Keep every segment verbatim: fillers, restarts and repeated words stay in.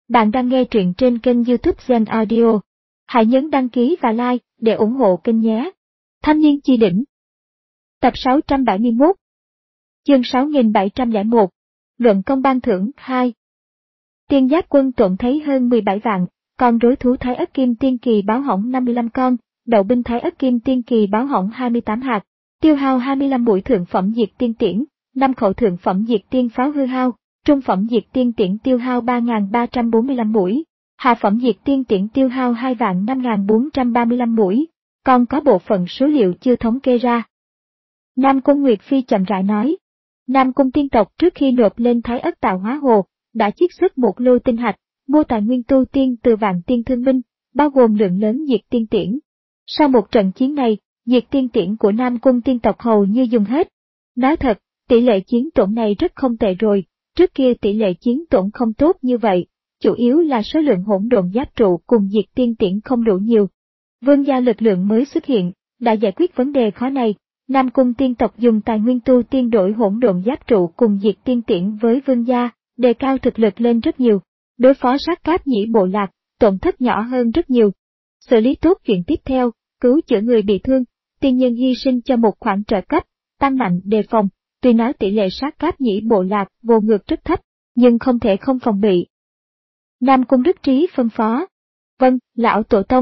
Bạn đang nghe truyện trên kênh YouTube Zen Audio. Hãy nhấn đăng ký và like để ủng hộ kênh nhé. Thanh niên chi đỉnh. Tập sáu trăm bảy mươi mốt. Chương sáu nghìn bảy trăm lẻ một. Luận công ban thưởng hai. Tiên Giáp quân trộm thấy hơn mười bảy vạn, con rối thú Thái Ất Kim Tiên Kỳ báo hỏng năm mươi lăm con, đậu binh Thái Ất Kim Tiên Kỳ báo hỏng hai mươi tám hạt, tiêu hao hai mươi lăm mũi thượng phẩm diệt tiên tiễn, năm khẩu thượng phẩm diệt tiên pháo hư hao. Trung phẩm diệt tiên tiễn tiêu hao ba nghìn ba trăm bốn mươi lăm mũi, hạ phẩm diệt tiên tiễn tiêu hao hai vạn năm nghìn bốn trăm ba mươi lăm mũi, còn có bộ phận số liệu chưa thống kê ra. Nam Cung Nguyệt Phi chậm rãi nói, Nam Cung tiên tộc trước khi nộp lên Thái Ất Tạo Hóa Hồ, đã chiết xuất một lô tinh hạch, mua tài nguyên tu tiên từ Vạn Tiên Thương Minh, bao gồm lượng lớn diệt tiên tiễn. Sau một trận chiến này, diệt tiên tiễn của Nam Cung tiên tộc hầu như dùng hết. Nói thật, tỷ lệ chiến tổn này rất không tệ rồi. Trước kia tỷ lệ chiến tổn không tốt như vậy, chủ yếu là số lượng hỗn độn giáp trụ cùng diệt tiên tiễn không đủ nhiều. Vương gia lực lượng mới xuất hiện, đã giải quyết vấn đề khó này. Nam Cung tiên tộc dùng tài nguyên tu tiên đổi hỗn độn giáp trụ cùng diệt tiên tiễn với vương gia, đề cao thực lực lên rất nhiều. Đối phó sát cáp nhĩ bộ lạc, tổn thất nhỏ hơn rất nhiều. Xử lý tốt chuyện tiếp theo, cứu chữa người bị thương, tiên nhân hy sinh cho một khoản trợ cấp, tăng mạnh đề phòng. Tuy nói tỷ lệ sát cáp nhĩ bộ lạc vô ngược rất thấp, nhưng không thể không phòng bị. Nam Cung Đức Trí phân phó. Vâng, lão tổ tông.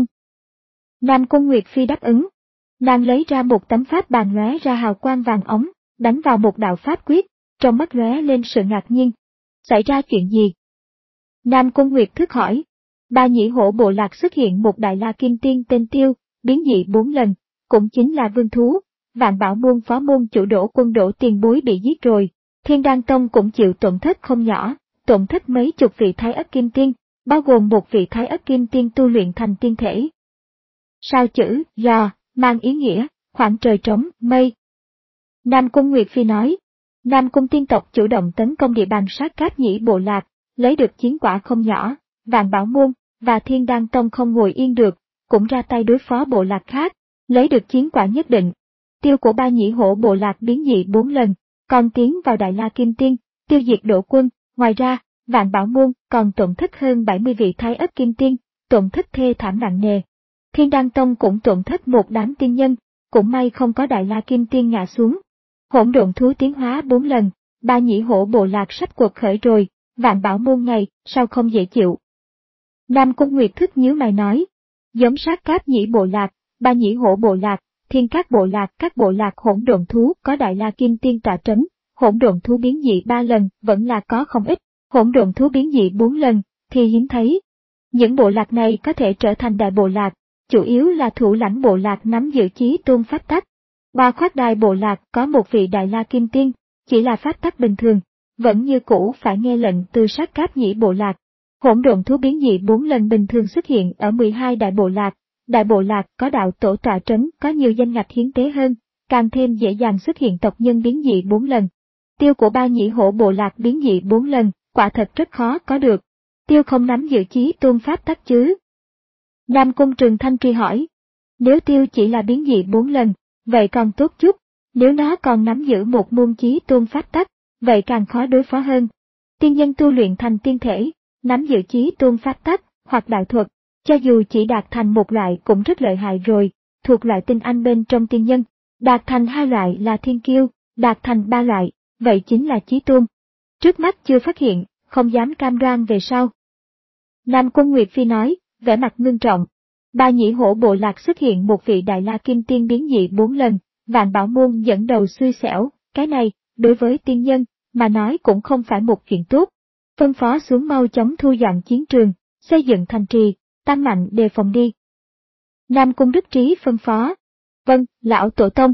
Nam Cung Nguyệt Phi đáp ứng. Nàng lấy ra một tấm pháp bàn lóe ra hào quang vàng ống, đánh vào một đạo pháp quyết, trong mắt lóe lên sự ngạc nhiên. Xảy ra chuyện gì? Nam Cung Nguyệt thức hỏi. Ba nhĩ hổ bộ lạc xuất hiện một đại la kim tiên tên Tiêu, biến dị bốn lần, cũng chính là vương thú. Vạn Bảo môn phó môn chủ Đỗ Quân Đỗ tiền bối bị giết rồi, Thiên Đan Tông cũng chịu tổn thất không nhỏ, tổn thất mấy chục vị Thái Ất Kim Tiên, bao gồm một vị Thái Ất Kim Tiên tu luyện thành tiên thể. Sao chữ "rò" mang ý nghĩa khoảng trời trống, mây. Nam Cung Nguyệt Phi nói, Nam Cung tiên tộc chủ động tấn công địa bàn sát cáp nhĩ bộ lạc, lấy được chiến quả không nhỏ, Vạn Bảo môn và Thiên Đan Tông không ngồi yên được, cũng ra tay đối phó bộ lạc khác, lấy được chiến quả nhất định. Tiêu của ba nhĩ hổ bộ lạc biến dị bốn lần, còn tiến vào Đại La Kim Tiên, tiêu diệt Đỗ quân. Ngoài ra, Vạn Bảo môn còn tổn thất hơn bảy mươi vị Thái Ất Kim Tiên, tổn thất thê thảm nặng nề. Thiên Đan Tông cũng tổn thất một đám tiên nhân, cũng may không có Đại La Kim Tiên ngã xuống. Hỗn độn thú tiến hóa bốn lần, ba nhĩ hổ bộ lạc sắp cuộc khởi rồi, Vạn Bảo môn này sao không dễ chịu. Nam Cung Nguyệt thức nhíu mày nói, giống sát cáp nhĩ bộ lạc, ba nhĩ hổ bộ lạc. Thiên các bộ lạc các bộ lạc hỗn độn thú có Đại La Kim Tiên tọa trấn, hỗn độn thú biến dị ba lần vẫn là có không ít, hỗn độn thú biến dị bốn lần thì hiếm thấy. Những bộ lạc này có thể trở thành đại bộ lạc, chủ yếu là thủ lãnh bộ lạc nắm giữ chí tôn pháp tắc. Ba khoát đài bộ lạc có một vị Đại La Kim Tiên, chỉ là pháp tắc bình thường, vẫn như cũ phải nghe lệnh từ sát cáp nhĩ bộ lạc. Hỗn độn thú biến dị bốn lần bình thường xuất hiện ở mười hai đại bộ lạc. Đại bộ lạc có đạo tổ tọa trấn có nhiều danh ngạch hiến tế hơn, càng thêm dễ dàng xuất hiện tộc nhân biến dị bốn lần. Tiêu của ba nhĩ hổ bộ lạc biến dị bốn lần, quả thật rất khó có được. Tiêu không nắm giữ chí tôn pháp tắc chứ? Nam Cung Trường Thanh truy hỏi. Nếu tiêu chỉ là biến dị bốn lần, vậy còn tốt chút, nếu nó còn nắm giữ một môn chí tôn pháp tắc, vậy càng khó đối phó hơn. Tiên nhân tu luyện thành tiên thể, nắm giữ chí tôn pháp tắc, hoặc đạo thuật. Cho dù chỉ đạt thành một loại cũng rất lợi hại rồi, thuộc loại tinh anh bên trong tiên nhân, đạt thành hai loại là thiên kiêu, đạt thành ba loại, vậy chính là chí tôn. Trước mắt chưa phát hiện, không dám cam đoan về sau. Nam Cung Nguyệt Phi nói, vẻ mặt ngưng trọng. Ba nhĩ hổ bộ lạc xuất hiện một vị Đại La Kim Tiên biến dị bốn lần, Vạn Bảo môn dẫn đầu xui xẻo, cái này, đối với tiên nhân, mà nói cũng không phải một chuyện tốt. Phân phó xuống mau chóng thu dọn chiến trường, xây dựng thành trì. Tăng mạnh đề phòng đi. Nam Cung Đức Trí phân phó. Vâng, lão tổ tông.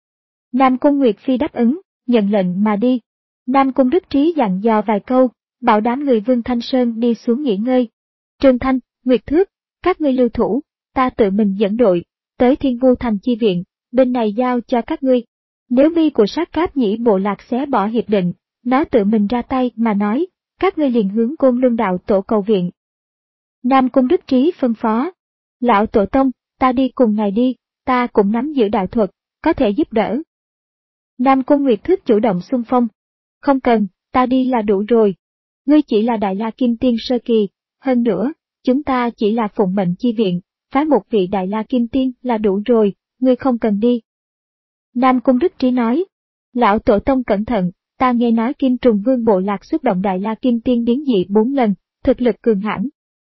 Nam Cung Nguyệt Phi đáp ứng, nhận lệnh mà đi. Nam Cung Đức Trí dặn dò vài câu, bảo đám người Vương Thanh Sơn đi xuống nghỉ ngơi. Trương Thanh, Nguyệt Thước, các ngươi lưu thủ, ta tự mình dẫn đội, tới Thiên Vu Thành chi viện, bên này giao cho các ngươi. Nếu mi của sát cáp nhĩ bộ lạc xé bỏ hiệp định, nó tự mình ra tay mà nói, các ngươi liền hướng Côn Luân đạo tổ cầu viện. Nam Cung Đức Trí phân phó. Lão tổ tông, ta đi cùng ngài đi, ta cũng nắm giữ đạo thuật, có thể giúp đỡ. Nam Cung Nguyệt Thước chủ động xung phong. Không cần, ta đi là đủ rồi. Ngươi chỉ là Đại La Kim Tiên sơ kỳ, hơn nữa, chúng ta chỉ là phụng mệnh chi viện, phái một vị Đại La Kim Tiên là đủ rồi, ngươi không cần đi. Nam Cung Đức Trí nói, lão tổ tông cẩn thận, ta nghe nói Kim Trùng Vương bộ lạc xuất động Đại La Kim Tiên biến dị bốn lần, thực lực cường hãn.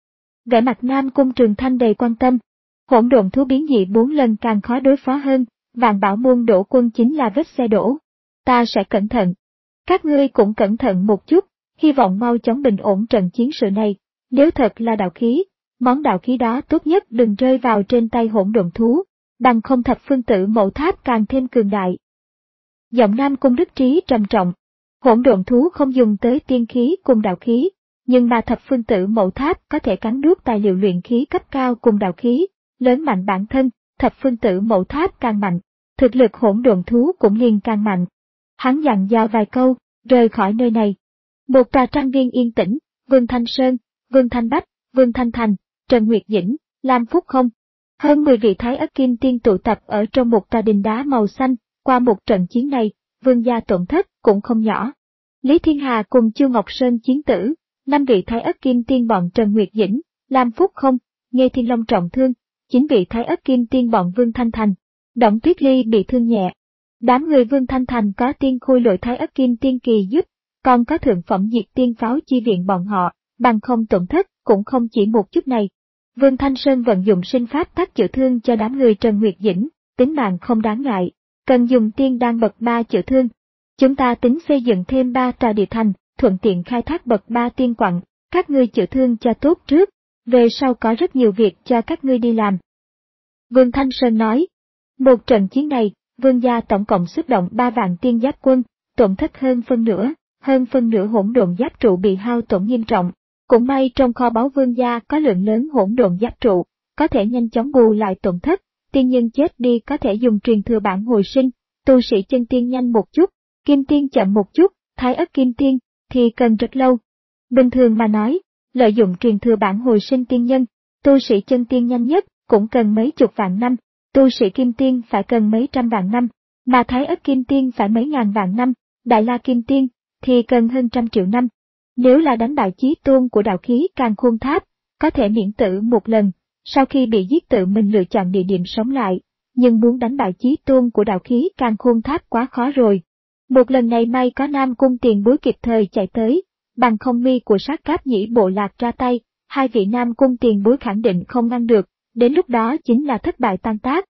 Vẻ mặt Nam Cung Trường Thanh đầy quan tâm, hỗn độn thú biến dị bốn lần càng khó đối phó hơn, Vạn Bảo môn đổ quân chính là vết xe đổ. Ta sẽ cẩn thận. Các ngươi cũng cẩn thận một chút, hy vọng mau chóng bình ổn trận chiến sự này. Nếu thật là đạo khí, món đạo khí đó tốt nhất đừng rơi vào trên tay hỗn độn thú, bằng không thập phương tử mẫu tháp càng thêm cường đại. Giọng Nam Cung Đức Trí trầm trọng, hỗn độn thú không dùng tới tiên khí cùng đạo khí, nhưng mà thập phương tử mẫu tháp có thể cắn nuốt tài liệu luyện khí cấp cao cùng đạo khí, lớn mạnh bản thân, thập phương tử mẫu tháp càng mạnh, thực lực hỗn độn thú cũng liền càng mạnh. Hắn dặn dò vài câu, rời khỏi nơi này. Một tòa trang viên yên tĩnh, Vương Thanh Sơn, Vương Thanh Bách, Vương Thanh Thành, Trần Nguyệt Dĩnh, Lam Phúc Không. Hơn mười vị Thái Ất Kim Tiên tụ tập ở trong một tòa đình đá màu xanh, qua một trận chiến này, Vương gia tổn thất cũng không nhỏ. Lý Thiên Hà cùng Chu Ngọc Sơn chiến tử, năm vị Thái Ất Kim Tiên bọn Trần Nguyệt Dĩnh, Lam Phúc Không, Nghê Thiên Long trọng thương, chín vị Thái Ất Kim Tiên bọn Vương Thanh Thành, Đổng Tuyết Ly bị thương nhẹ. Đám người Vương Thanh Thành có tiên khôi lội Thái Ất Kim Tiên kỳ giúp, còn có thượng phẩm diệt tiên pháo chi viện bọn họ, bằng không tổn thất cũng không chỉ một chút này. Vương Thanh Sơn vận dụng sinh pháp tác chữa thương cho đám người Trần Nguyệt Dĩnh, tính mạng không đáng ngại, cần dùng tiên đan bậc ba chữa thương. Chúng ta tính xây dựng thêm ba tòa địa thành, thuận tiện khai thác bậc ba tiên quặng, các ngươi chữa thương cho tốt trước, về sau có rất nhiều việc cho các ngươi đi làm. Vương Thanh Sơn nói, một trận chiến này, Vương gia tổng cộng xuất động ba vạn tiên giáp quân, tổn thất hơn phân nửa, hơn phân nửa hỗn độn giáp trụ bị hao tổn nghiêm trọng. Cũng may trong kho báu Vương gia có lượng lớn hỗn độn giáp trụ, có thể nhanh chóng bù lại tổn thất, tiên nhân chết đi có thể dùng truyền thừa bản hồi sinh, tu sĩ chân tiên nhanh một chút, kim tiên chậm một chút, Thái Ất Kim Tiên thì cần rất lâu. Bình thường mà nói, lợi dụng truyền thừa bản hồi sinh tiên nhân, tu sĩ chân tiên nhanh nhất cũng cần mấy chục vạn năm, tu sĩ kim tiên phải cần mấy trăm vạn năm, mà Thái Ất Kim Tiên phải mấy ngàn vạn năm, Đại La Kim Tiên thì cần hơn trăm triệu năm. Nếu là đánh bại chí tôn của đạo khí Càn Khôn Tháp, có thể miễn tử một lần, sau khi bị giết tự mình lựa chọn địa điểm sống lại, nhưng muốn đánh bại chí tôn của đạo khí Càn Khôn Tháp quá khó rồi. Một lần này may có Nam Cung tiền bối kịp thời chạy tới, bằng không mi của sát cáp nhĩ bộ lạc ra tay, hai vị Nam Cung tiền bối khẳng định không ngăn được, đến lúc đó chính là thất bại tan tác.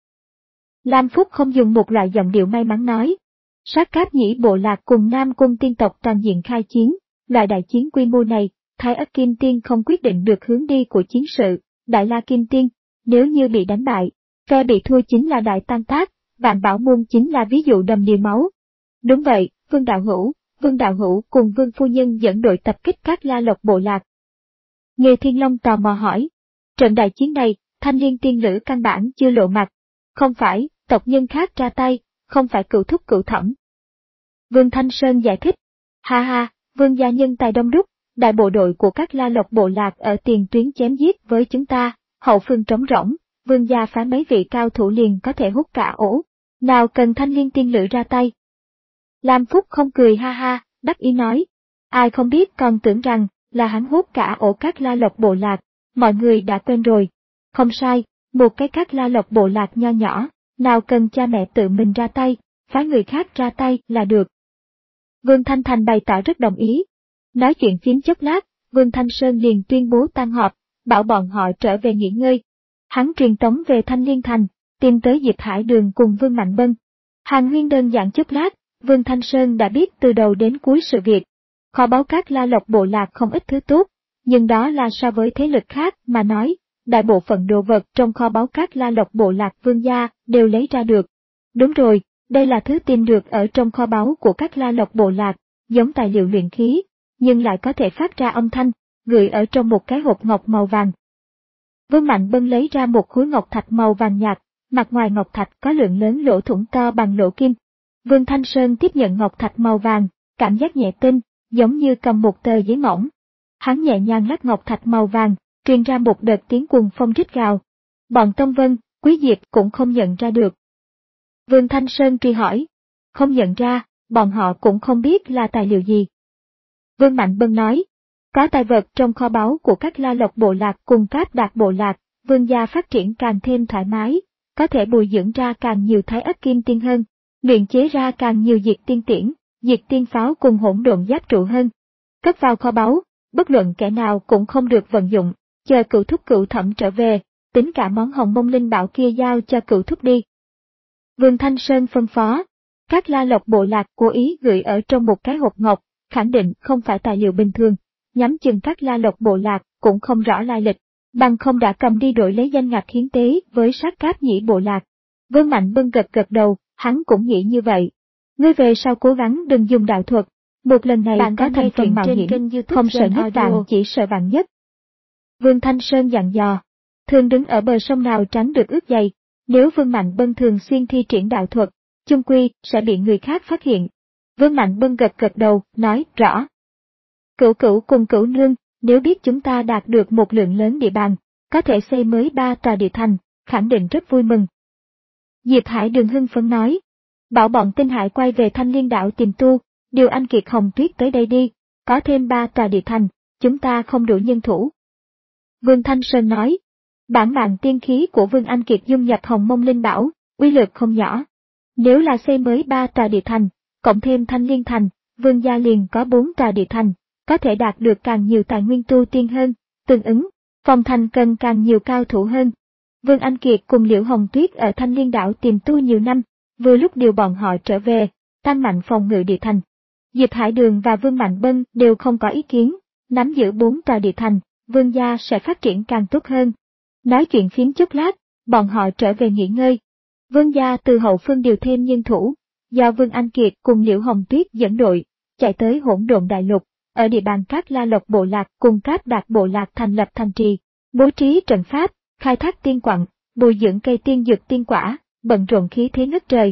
Lam Phúc không dùng một loại giọng điệu may mắn nói, sát cáp nhĩ bộ lạc cùng Nam Cung tiên tộc toàn diện khai chiến. Loại đại chiến quy mô này, Thái Ất Kim Tiên không quyết định được hướng đi của chiến sự, Đại La Kim Tiên, nếu như bị đánh bại, phe bị thua chính là đại tan tác, Vạn Bảo môn chính là ví dụ đầm đìa máu. Đúng vậy, Vương Đạo Hữu, Vương Đạo Hữu cùng Vương Phu Nhân dẫn đội tập kích các La Lộc bộ lạc. Nghê Thiên Long tò mò hỏi, trận đại chiến này, Thanh Liên tiên lữ căn bản chưa lộ mặt, không phải, tộc nhân khác ra tay, không phải cựu thúc cựu thẩm. Vương Thanh Sơn giải thích, ha ha. Vương gia nhân tài đông đúc, đại bộ đội của các La Lộc bộ lạc ở tiền tuyến chém giết với chúng ta, hậu phương trống rỗng, vương gia phái mấy vị cao thủ liền có thể hút cả ổ, nào cần Thanh Liên tiên lữ ra tay. Lam Phúc không cười ha ha, đắc ý nói, ai không biết còn tưởng rằng là hắn hút cả ổ các La Lộc bộ lạc, mọi người đã quên rồi. Không sai, một cái các La Lộc bộ lạc nho nhỏ, nào cần cha mẹ tự mình ra tay, phái người khác ra tay là được. Vương Thanh Thành bày tỏ rất đồng ý. Nói chuyện phím chốc lát, Vương Thanh Sơn liền tuyên bố tan họp, bảo bọn họ trở về nghỉ ngơi. Hắn truyền tống về Thanh Liên Thành, tìm tới Diệp Hải Đường cùng Vương Mạnh Bân. Hàn huyên đơn giản chốc lát, Vương Thanh Sơn đã biết từ đầu đến cuối sự việc. Kho báu các La Lộc bộ lạc không ít thứ tốt, nhưng đó là so với thế lực khác mà nói, đại bộ phận đồ vật trong kho báu các La Lộc bộ lạc Vương gia đều lấy ra được. Đúng rồi. Đây là thứ tìm được ở trong kho báu của các La Lộc bộ lạc, giống tài liệu luyện khí, nhưng lại có thể phát ra âm thanh, gửi ở trong một cái hộp ngọc màu vàng. Vương Mạnh Bân lấy ra một khối ngọc thạch màu vàng nhạt, mặt ngoài ngọc thạch có lượng lớn lỗ thủng to bằng lỗ kim. Vương Thanh Sơn tiếp nhận ngọc thạch màu vàng, cảm giác nhẹ tinh, giống như cầm một tờ giấy mỏng. Hắn nhẹ nhàng lắc ngọc thạch màu vàng, truyền ra một đợt tiếng cuồng phong rít gào. Bọn Tông Vân, Quý Diệp cũng không nhận ra được. Vương Thanh Sơn truy hỏi, không nhận ra, bọn họ cũng không biết là tài liệu gì. Vương Mạnh Bân nói, Có tài vật trong kho báu của các La Lộc bộ lạc cùng Cáp Đạt bộ lạc, Vương gia phát triển càng thêm thoải mái, có thể bồi dưỡng ra càng nhiều Thái Ất Kim Tiên hơn, luyện chế ra càng nhiều diệt tiên tiễn, diệt tiên pháo cùng hỗn độn giáp trụ hơn. Cất vào kho báu, bất luận kẻ nào cũng không được vận dụng, chờ cựu thúc cựu thẩm trở về, tính cả món hồng mông linh bảo kia giao cho cựu thúc đi. Vương Thanh Sơn phân phó, các La Lộc bộ lạc cố ý gửi ở trong một cái hộp ngọc, khẳng định không phải tài liệu bình thường, nhắm chừng các La Lộc bộ lạc cũng không rõ lai lịch, bằng không đã cầm đi đổi lấy danh ngạch hiến tế với sát cáp nhĩ bộ lạc. Vương Mạnh Bân gật gật đầu, hắn cũng nghĩ như vậy. Ngươi về sau cố gắng đừng dùng đạo thuật, một lần này bạn có thành phần mạo hiểm, không sợ nhất vạn chỉ sợ vạn nhất. Vương Thanh Sơn dặn dò, thường đứng ở bờ sông nào tránh được ướt dày, nếu Vương Mạnh Bân thường xuyên thi triển đạo thuật, chung quy sẽ bị người khác phát hiện. Vương Mạnh Bân gật gật đầu, nói rõ. Cửu Cửu cùng Cửu Nương, nếu biết chúng ta đạt được một lượng lớn địa bàn, có thể xây mới ba tòa địa thành, khẳng định rất vui mừng. Diệp Hải Đường hưng phấn nói, bảo bọn Tinh Hải quay về Thanh Liên đảo tìm tu, điều anh Kiệt Hồng Tuyết tới đây đi, có thêm ba tòa địa thành, chúng ta không đủ nhân thủ. Vương Thanh Sơn nói, bản mạng tiên khí của Vương Anh Kiệt dung nhập Hồng Mông Linh Bảo, uy lực không nhỏ. Nếu là xây mới ba tòa địa thành, cộng thêm Thanh Liên thành, Vương gia liền có bốn tòa địa thành, có thể đạt được càng nhiều tài nguyên tu tiên hơn, tương ứng, phòng thành cần càng nhiều cao thủ hơn. Vương Anh Kiệt cùng Liễu Hồng Tuyết ở Thanh Liên đảo tìm tu nhiều năm, vừa lúc điều bọn họ trở về, tăng mạnh phòng ngự địa thành. Diệp Hải Đường và Vương Mạnh Bân đều không có ý kiến, nắm giữ bốn tòa địa thành, Vương gia sẽ phát triển càng tốt hơn. Nói chuyện phiếm chút lát, bọn họ trở về nghỉ ngơi. Vương gia từ hậu phương điều thêm nhân thủ, do Vương Anh Kiệt cùng Liễu Hồng Tuyết dẫn đội, chạy tới Hỗn Độn Đại Lục, ở địa bàn các La Lộc bộ lạc cùng Cáp Đạt bộ lạc thành lập thành trì, bố trí trận pháp, khai thác tiên quặng, bồi dưỡng cây tiên dược tiên quả, bận rộn khí thế ngất trời.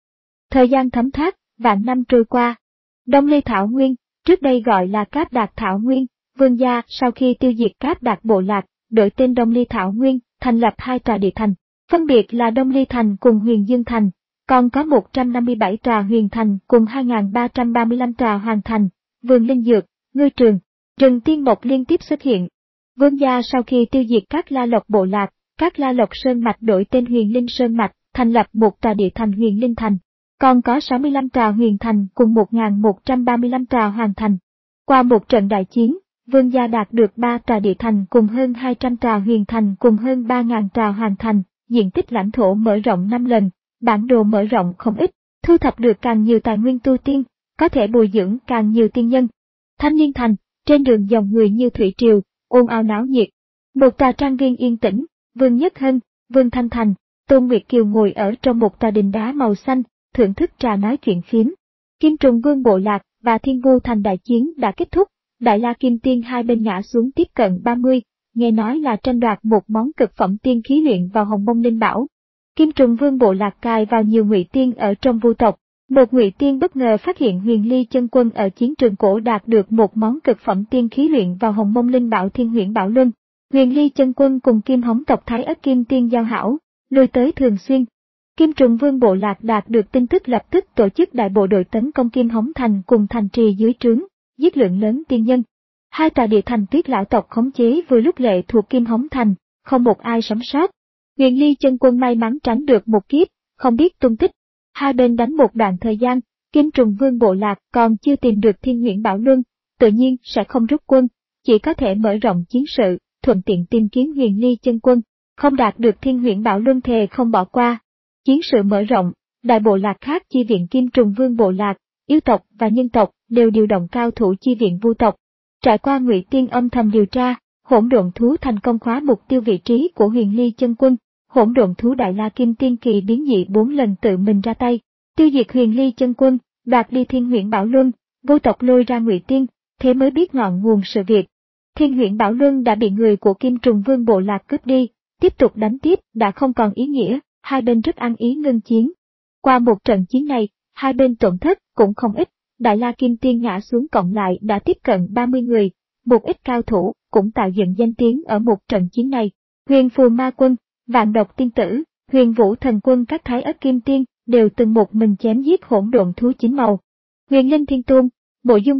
Thời gian thấm thoát, vạn năm trôi qua. Đông Lê Thảo Nguyên, trước đây gọi là Cáp Đạt Thảo Nguyên, Vương gia sau khi tiêu diệt Cáp Đạt bộ lạc, đổi tên Đông Ly Thảo Nguyên, thành lập hai tòa địa thành, phân biệt là Đông Ly Thành cùng Huyền Dương Thành, còn có một trăm năm mươi bảy tòa Huyền Thành cùng hai nghìn ba trăm ba mươi lăm tòa Hoàng Thành, vườn linh dược, ngư trường, rừng tiên mộc liên tiếp xuất hiện. Vương gia sau khi tiêu diệt các La Lộc bộ lạc, các La Lộc Sơn Mạch đổi tên Huyền Linh Sơn Mạch, thành lập một tòa địa thành Huyền Linh Thành, còn có sáu mươi lăm tòa Huyền Thành cùng một nghìn một trăm ba mươi lăm tòa Hoàng Thành. Qua một trận đại chiến, Vương gia đạt được ba tòa địa thành cùng hơn hai trăm tòa Huyền Thành cùng hơn ba nghìn tòa Hoàng Thành, diện tích lãnh thổ mở rộng năm lần, bản đồ mở rộng không ít, thu thập được càng nhiều tài nguyên tu tiên, có thể bồi dưỡng càng nhiều tiên nhân. Thanh Liên Thành, trên đường dòng người như thủy triều, ồn ào náo nhiệt. Một tòa trang viên yên tĩnh, Vương Nhất Hân, Vương Thanh Thành, Tôn Nguyệt Kiều ngồi ở trong một tòa đình đá màu xanh, thưởng thức trà nói chuyện phiếm. Kim Trùng Vương bộ lạc và Thiên Vu Thành đại chiến đã kết thúc, Đại La Kim Tiên hai bên ngã xuống tiếp cận ba mươi, nghe nói là tranh đoạt một món cực phẩm tiên khí luyện vào Hồng Mông Linh Bảo. Kim Trùng Vương bộ lạc cài vào nhiều ngụy tiên ở trong vu tộc. Một ngụy tiên bất ngờ phát hiện Huyền Ly chân quân ở chiến trường cổ đạt được một món cực phẩm tiên khí luyện vào Hồng Mông Linh Bảo Thiên Huyễn Bảo Luân. Huyền Ly chân quân cùng Kim Hống tộc Thái Ất Kim Tiên giao hảo, lui tới thường xuyên. Kim Trùng Vương bộ lạc đạt được tin tức lập tức tổ chức đại bộ đội tấn công Kim Hống thành cùng thành trì dưới trướng, giết lượng lớn tiên nhân. Hai tòa địa thành Tuyết lão tộc khống chế vừa lúc lệ thuộc Kim Hống thành, không một ai sống sót. Huyền Ly chân quân may mắn tránh được một kiếp, không biết tung tích. Hai bên đánh một đoạn thời gian, Kim Trùng Vương bộ lạc còn chưa tìm được Thiên Huyễn Bảo Luân, tự nhiên sẽ không rút quân, chỉ có thể mở rộng chiến sự, thuận tiện tìm kiếm Huyền Ly chân quân, không đạt được Thiên Huyễn Bảo Luân thề không bỏ qua. Chiến sự mở rộng, đại bộ lạc khác chi viện Kim Trùng Vương bộ lạc, yêu tộc và nhân tộc đều điều động cao thủ chi viện vu tộc. Trải qua ngụy tiên âm thầm điều tra, Hỗn Độn thú thành công khóa mục tiêu vị trí của Huyền Ly chân quân. Hỗn Độn thú Đại La Kim Tiên kỳ biến dị bốn lần tự mình ra tay, tiêu diệt Huyền Ly chân quân, đoạt đi Thiên Huyễn Bảo Luân, vô tộc lôi ra ngụy tiên, thế mới biết ngọn nguồn sự việc. Thiên Huyễn Bảo Luân đã bị người của Kim Trùng Vương bộ lạc cướp đi, tiếp tục đánh tiếp đã không còn ý nghĩa, hai bên rất ăn ý ngưng chiến. Qua một trận chiến này, hai bên tổn thất cũng không ít, Đại La Kim Tiên ngã xuống cộng lại đã tiếp cận ba mươi người, một ít cao thủ cũng tạo dựng danh tiếng ở một trận chiến này. Huyền Phù Ma Quân, Vạn Độc Tiên Tử, Huyền Vũ Thần Quân các Thái Ất Kim Tiên đều từng một mình chém giết Hỗn Độn thú chín màu. Huyền Linh Thiên Tôn, Mộ Dung Băng,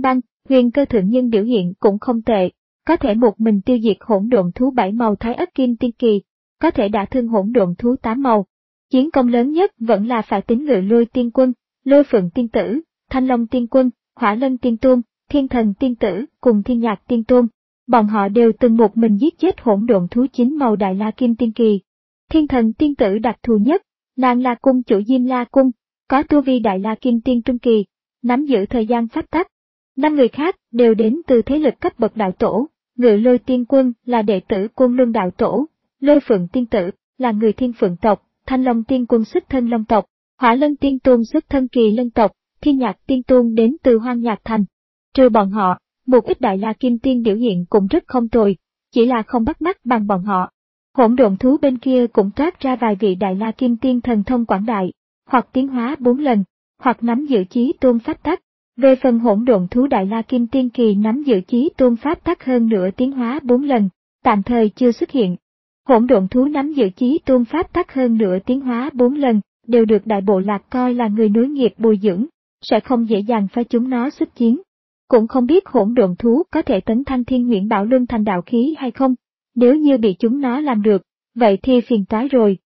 Huyền Cơ thượng nhân biểu hiện cũng không tệ, có thể một mình tiêu diệt hỗn độn thú bảy màu Thái Ất Kim Tiên Kỳ, có thể đả thương hỗn độn thú tám màu. Chiến công lớn nhất vẫn là phải tính Ngự Lôi Tiên Quân, Lôi Phượng Tiên Tử, Thanh Long Tiên Quân, Hỏa Lân Tiên Tôn, Thiên Thần Tiên Tử cùng Thiên Nhạc Tiên Tôn. Bọn họ đều từng một mình giết chết hỗn độn thú chín màu Đại La Kim Tiên Kỳ. Thiên Thần Tiên Tử đặc thù nhất, nàng là cung chủ Diêm La Cung, có tu vi Đại La Kim Tiên Trung Kỳ, nắm giữ thời gian pháp tắc. Năm người khác đều đến từ thế lực cấp bậc đạo tổ. Ngự Lôi Tiên Quân là đệ tử Côn Luân đạo tổ, Lôi Phượng Tiên Tử là người Thiên Phượng tộc, Thanh Long Tiên Quân xuất thân Long tộc, Hỏa Lân Tiên Tôn xuất thân Kỳ Lân tộc, Thiên Nhạc Tiên Tôn đến từ Hoang Nhạc Thành. Trừ bọn họ, một ít Đại La Kim Tiên biểu hiện cũng rất không tồi, chỉ là không bắt mắt bằng bọn họ. Hỗn độn thú bên kia cũng toát ra vài vị Đại La Kim Tiên thần thông quảng đại, hoặc tiến hóa bốn lần, hoặc nắm giữ chí tôn pháp tắc. Về phần hỗn độn thú Đại La Kim Tiên Kỳ nắm giữ chí tôn pháp tắc hơn nữa tiến hóa bốn lần, tạm thời chưa xuất hiện. Hỗn độn thú nắm giữ chí tôn pháp tắc hơn nữa tiến hóa bốn lần, đều được Đại Bộ Lạc coi là người nối nghiệp bồi dưỡng, sẽ không dễ dàng phái chúng nó xuất chiến. Cũng không biết hỗn độn thú có thể tấn thăng Thiên Nguyễn Bảo Luân thành đạo khí hay không, nếu như bị chúng nó làm được, vậy thì phiền toái rồi.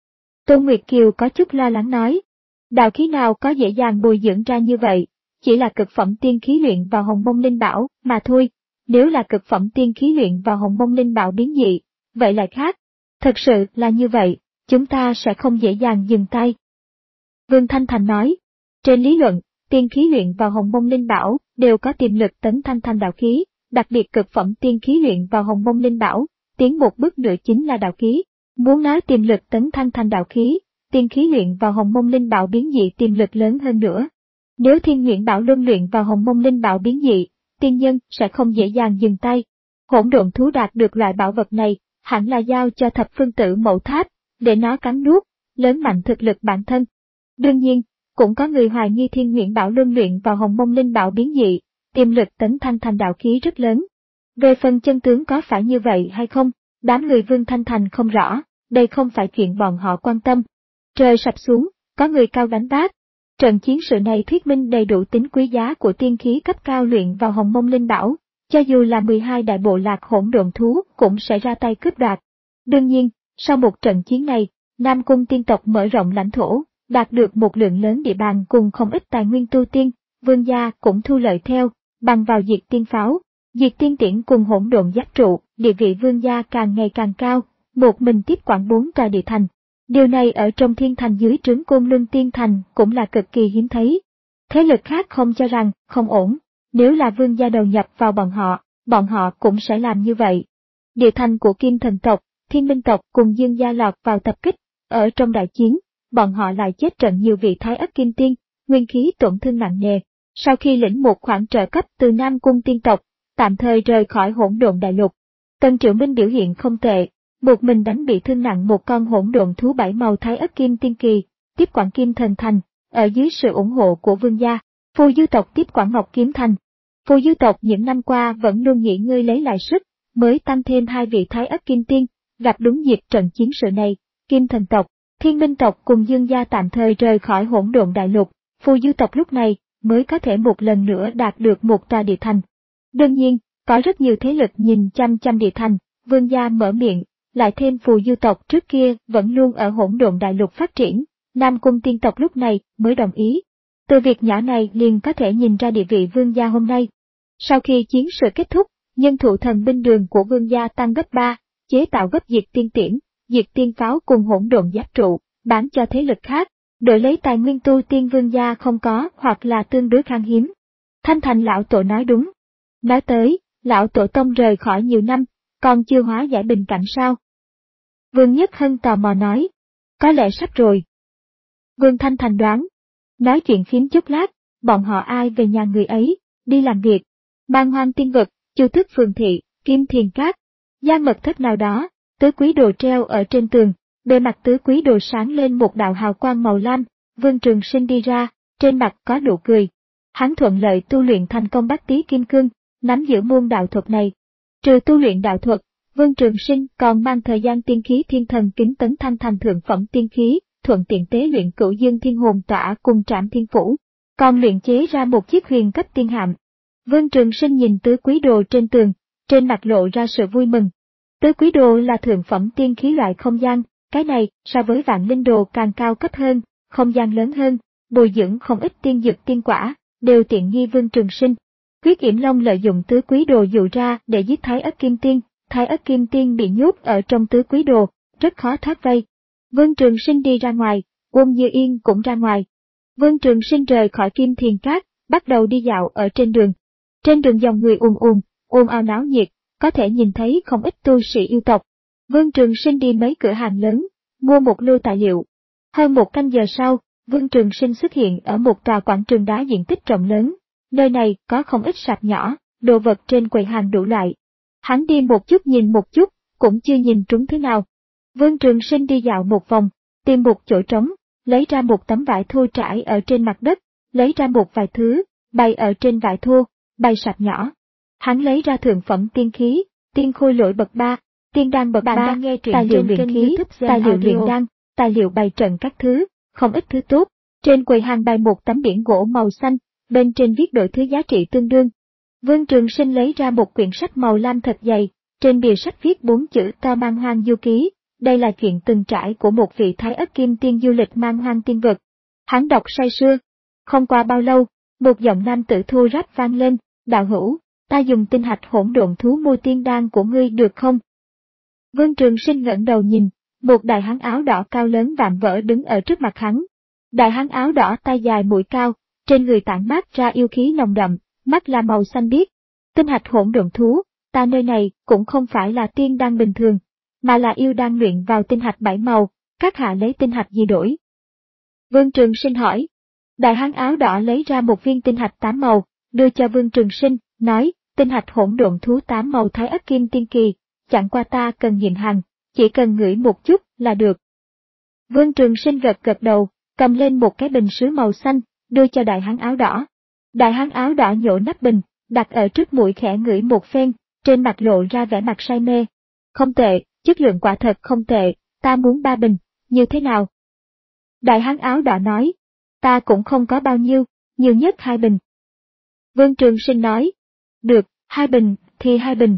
Tôn Nguyệt Kiều có chút lo lắng nói, đạo khí nào có dễ dàng bồi dưỡng ra như vậy, chỉ là cực phẩm tiên khí luyện vào Hồng Mông Linh Bảo mà thôi, nếu là cực phẩm tiên khí luyện vào Hồng Mông Linh Bảo biến dị, vậy lại khác. Thật sự là như vậy, chúng ta sẽ không dễ dàng dừng tay. Vương Thanh Thành nói, trên lý luận, tiên khí luyện vào Hồng Mông Linh Bảo đều có tiềm lực tấn thăng thành đạo khí, đặc biệt cực phẩm tiên khí luyện vào Hồng Mông Linh Bảo, tiến một bước nữa chính là đạo khí. Muốn nói tiềm lực tấn thăng thành đạo khí, tiên khí luyện vào Hồng Mông Linh Bảo biến dị tiềm lực lớn hơn nữa. Nếu Thiên Nguyễn Bảo Luân luyện vào Hồng Mông Linh Bảo biến dị, tiên nhân sẽ không dễ dàng dừng tay. Hỗn độn thú đạt được loại bảo vật này, hẳn là giao cho Thập Phương Tử Mẫu Tháp, để nó cắn nuốt, lớn mạnh thực lực bản thân. Đương nhiên, cũng có người hoài nghi Thiên Nguyễn Bảo Luân luyện vào Hồng Mông Linh Bảo biến dị, tiềm lực tấn thăng thành đạo khí rất lớn. Về phần chân tướng có phải như vậy hay không, đám người Vương Thanh Thành không rõ, đây không phải chuyện bọn họ quan tâm. Trời sập xuống, có người cao đánh bác. Trận chiến sự này thuyết minh đầy đủ tính quý giá của tiên khí cấp cao luyện vào Hồng Mông Linh Bảo, cho dù là mười hai đại bộ lạc hỗn độn thú cũng sẽ ra tay cướp đoạt. Đương nhiên, sau một trận chiến này, Nam Cung tiên tộc mở rộng lãnh thổ, đạt được một lượng lớn địa bàn cùng không ít tài nguyên tu tiên, Vương gia cũng thu lợi theo, bằng vào diệt tiên pháo, diệt tiên tiễn cùng hỗn độn giáp trụ, địa vị Vương gia càng ngày càng cao, một mình tiếp quản bốn tòa địa thành. Điều này ở trong thiên thành dưới trướng Côn Luân Tiên Thành cũng là cực kỳ hiếm thấy. Thế lực khác không cho rằng không ổn, nếu là Vương gia đầu nhập vào bọn họ, bọn họ cũng sẽ làm như vậy. Địa thành của Kim Thần tộc, Thiên Minh tộc cùng Dương gia lọt vào tập kích, ở trong đại chiến, bọn họ lại chết trận nhiều vị Thái Ất Kim Tiên, nguyên khí tổn thương nặng nề. Sau khi lĩnh một khoản trợ cấp từ Nam Cung tiên tộc, tạm thời rời khỏi hỗn độn đại lục. Tân Triệu Minh biểu hiện không tệ, một mình đánh bị thương nặng một con hỗn độn thú bảy màu Thái Ất Kim Tiên Kỳ, tiếp quản Kim Thần Thành, ở dưới sự ủng hộ của Vương gia. Phù Dư tộc tiếp quản Ngọc Kiếm Thành. Phù Dư tộc những năm qua vẫn luôn nghỉ ngơi lấy lại sức, mới tăng thêm hai vị Thái Ất Kim Tiên, gặp đúng dịp trận chiến sự này, Kim Thần tộc, Thiên Minh tộc cùng Dương gia tạm thời rời khỏi hỗn độn đại lục, Phù Dư tộc lúc này mới có thể một lần nữa đạt được một tòa địa thành. Đương nhiên, có rất nhiều thế lực nhìn chăm chăm địa thành, Vương gia mở miệng, lại thêm Phù Dư tộc trước kia vẫn luôn ở hỗn độn đại lục phát triển, Nam Cung tiên tộc lúc này mới đồng ý. Từ việc nhỏ này liền có thể nhìn ra địa vị Vương gia hôm nay. Sau khi chiến sự kết thúc, nhân thủ thần binh đường của Vương gia tăng gấp ba, chế tạo gấp diệt tiên tiễn, diệt tiên pháo cùng hỗn độn giáp trụ, bán cho thế lực khác, đổi lấy tài nguyên tu tiên Vương gia không có hoặc là tương đối khan hiếm. Thanh Thành lão tổ nói đúng. Nói tới, lão tổ tông rời khỏi nhiều năm, còn chưa hóa giải bình cảnh sao? Vương Nhất Hân tò mò nói, có lẽ sắp rồi. Vương Thanh Thành đoán, nói chuyện phím chút lát, bọn họ ai về nhà người ấy, đi làm việc. Mang Hoang Tiên Vực, Chu Tước Phường Thị, Kim Thiền Cát, gia mật thất nào đó, tứ quý đồ treo ở trên tường, bề mặt tứ quý đồ sáng lên một đạo hào quang màu lam, Vương Trường Sinh đi ra, trên mặt có nụ cười. Hắn thuận lợi tu luyện thành công Bát Tý Kim Cương, nắm giữ môn đạo thuật này. Trừ tu luyện đạo thuật, Vương Trường Sinh còn mang thời gian tiên khí thiên thần kính tấn thăng thành thượng phẩm tiên khí, thuận tiện tế luyện Cửu Dương Thiên Hồn Tỏa cùng Trảm Thiên Phủ, còn luyện chế ra một chiếc huyền cấp tiên hạm. Vương Trường Sinh nhìn tứ quý đồ trên tường, trên mặt lộ ra sự vui mừng. Tứ quý đồ là thượng phẩm tiên khí loại không gian, cái này so với vạn linh đồ càng cao cấp hơn, không gian lớn hơn, bồi dưỡng không ít tiên dược tiên quả, đều tiện nghi Vương Trường Sinh. Huyết Yểm Long lợi dụng tứ quý đồ dụ ra để giết Thái Ất Kim Tiên, Thái Ất Kim Tiên bị nhốt ở trong tứ quý đồ, rất khó thoát vây. Vương Trường Sinh đi ra ngoài, Uông Như Yên cũng ra ngoài. Vương Trường Sinh rời khỏi Kim Thiền Các, bắt đầu đi dạo ở trên đường. Trên đường dòng người ùn ùn, ồn ào náo nhiệt, có thể nhìn thấy không ít tu sĩ yêu tộc. Vương Trường Sinh đi mấy cửa hàng lớn, mua một lưu tài liệu. Hơn một canh giờ sau, Vương Trường Sinh xuất hiện ở một tòa quảng trường đá diện tích rộng lớn. Nơi này có không ít sạp nhỏ, đồ vật trên quầy hàng đủ loại. Hắn đi một chút nhìn một chút, cũng chưa nhìn trúng thứ nào. Vương Trường Sinh đi dạo một vòng, tìm một chỗ trống, lấy ra một tấm vải thô trải ở trên mặt đất, lấy ra một vài thứ, bày ở trên vải thô, bày sạp nhỏ. Hắn lấy ra thượng phẩm tiên khí, tiên khôi lỗi bậc ba, tiên đan bậc ba, nghe tài liệu luyện khí, tài liệu luyện đan, tài liệu bày trận các thứ, không ít thứ tốt. Trên quầy hàng bày một tấm biển gỗ màu xanh, bên trên viết đổi thứ giá trị tương đương. Vương Trường Sinh lấy ra một quyển sách màu lam thật dày, trên bìa sách viết bốn chữ to Man Hoang Du Ký, đây là chuyện từng trải của một vị Thái Ất Kim Tiên du lịch Man Hoang tiên vực. Hắn đọc say sưa. Không qua bao lâu, một giọng nam tử thô ráp vang lên, đạo hữu, ta dùng tinh hạch hỗn độn thú mua tiên đan của ngươi được không? Vương Trường Sinh ngẩng đầu nhìn, một đại hán áo đỏ cao lớn vạm vỡ đứng ở trước mặt hắn. Đại hán áo đỏ tay dài mũi cao, trên người tản mát ra yêu khí nồng đậm, mắt là màu xanh biếc. Tinh hạch hỗn độn thú, ta nơi này cũng không phải là tiên đan bình thường, mà là yêu đan luyện vào tinh hạch bảy màu, các hạ lấy tinh hạch gì đổi? Vương Trường Sinh hỏi. Đại hán áo đỏ lấy ra một viên tinh hạch tám màu, đưa cho Vương Trường Sinh, nói, tinh hạch hỗn độn thú tám màu Thái Ất Kim Tiên kỳ, chẳng qua ta cần nghiệm hàng, chỉ cần ngửi một chút là được. Vương Trường Sinh gật gật đầu, cầm lên một cái bình sứ màu xanh, đưa cho đại hán áo đỏ. Đại hán áo đỏ nhổ nắp bình, đặt ở trước mũi khẽ ngửi một phen, trên mặt lộ ra vẻ mặt say mê. Không tệ, chất lượng quả thật không tệ, ta muốn ba bình, như thế nào? Đại hán áo đỏ nói, ta cũng không có bao nhiêu, nhiều nhất hai bình. Vương Trường Sinh nói, được, hai bình, thì hai bình.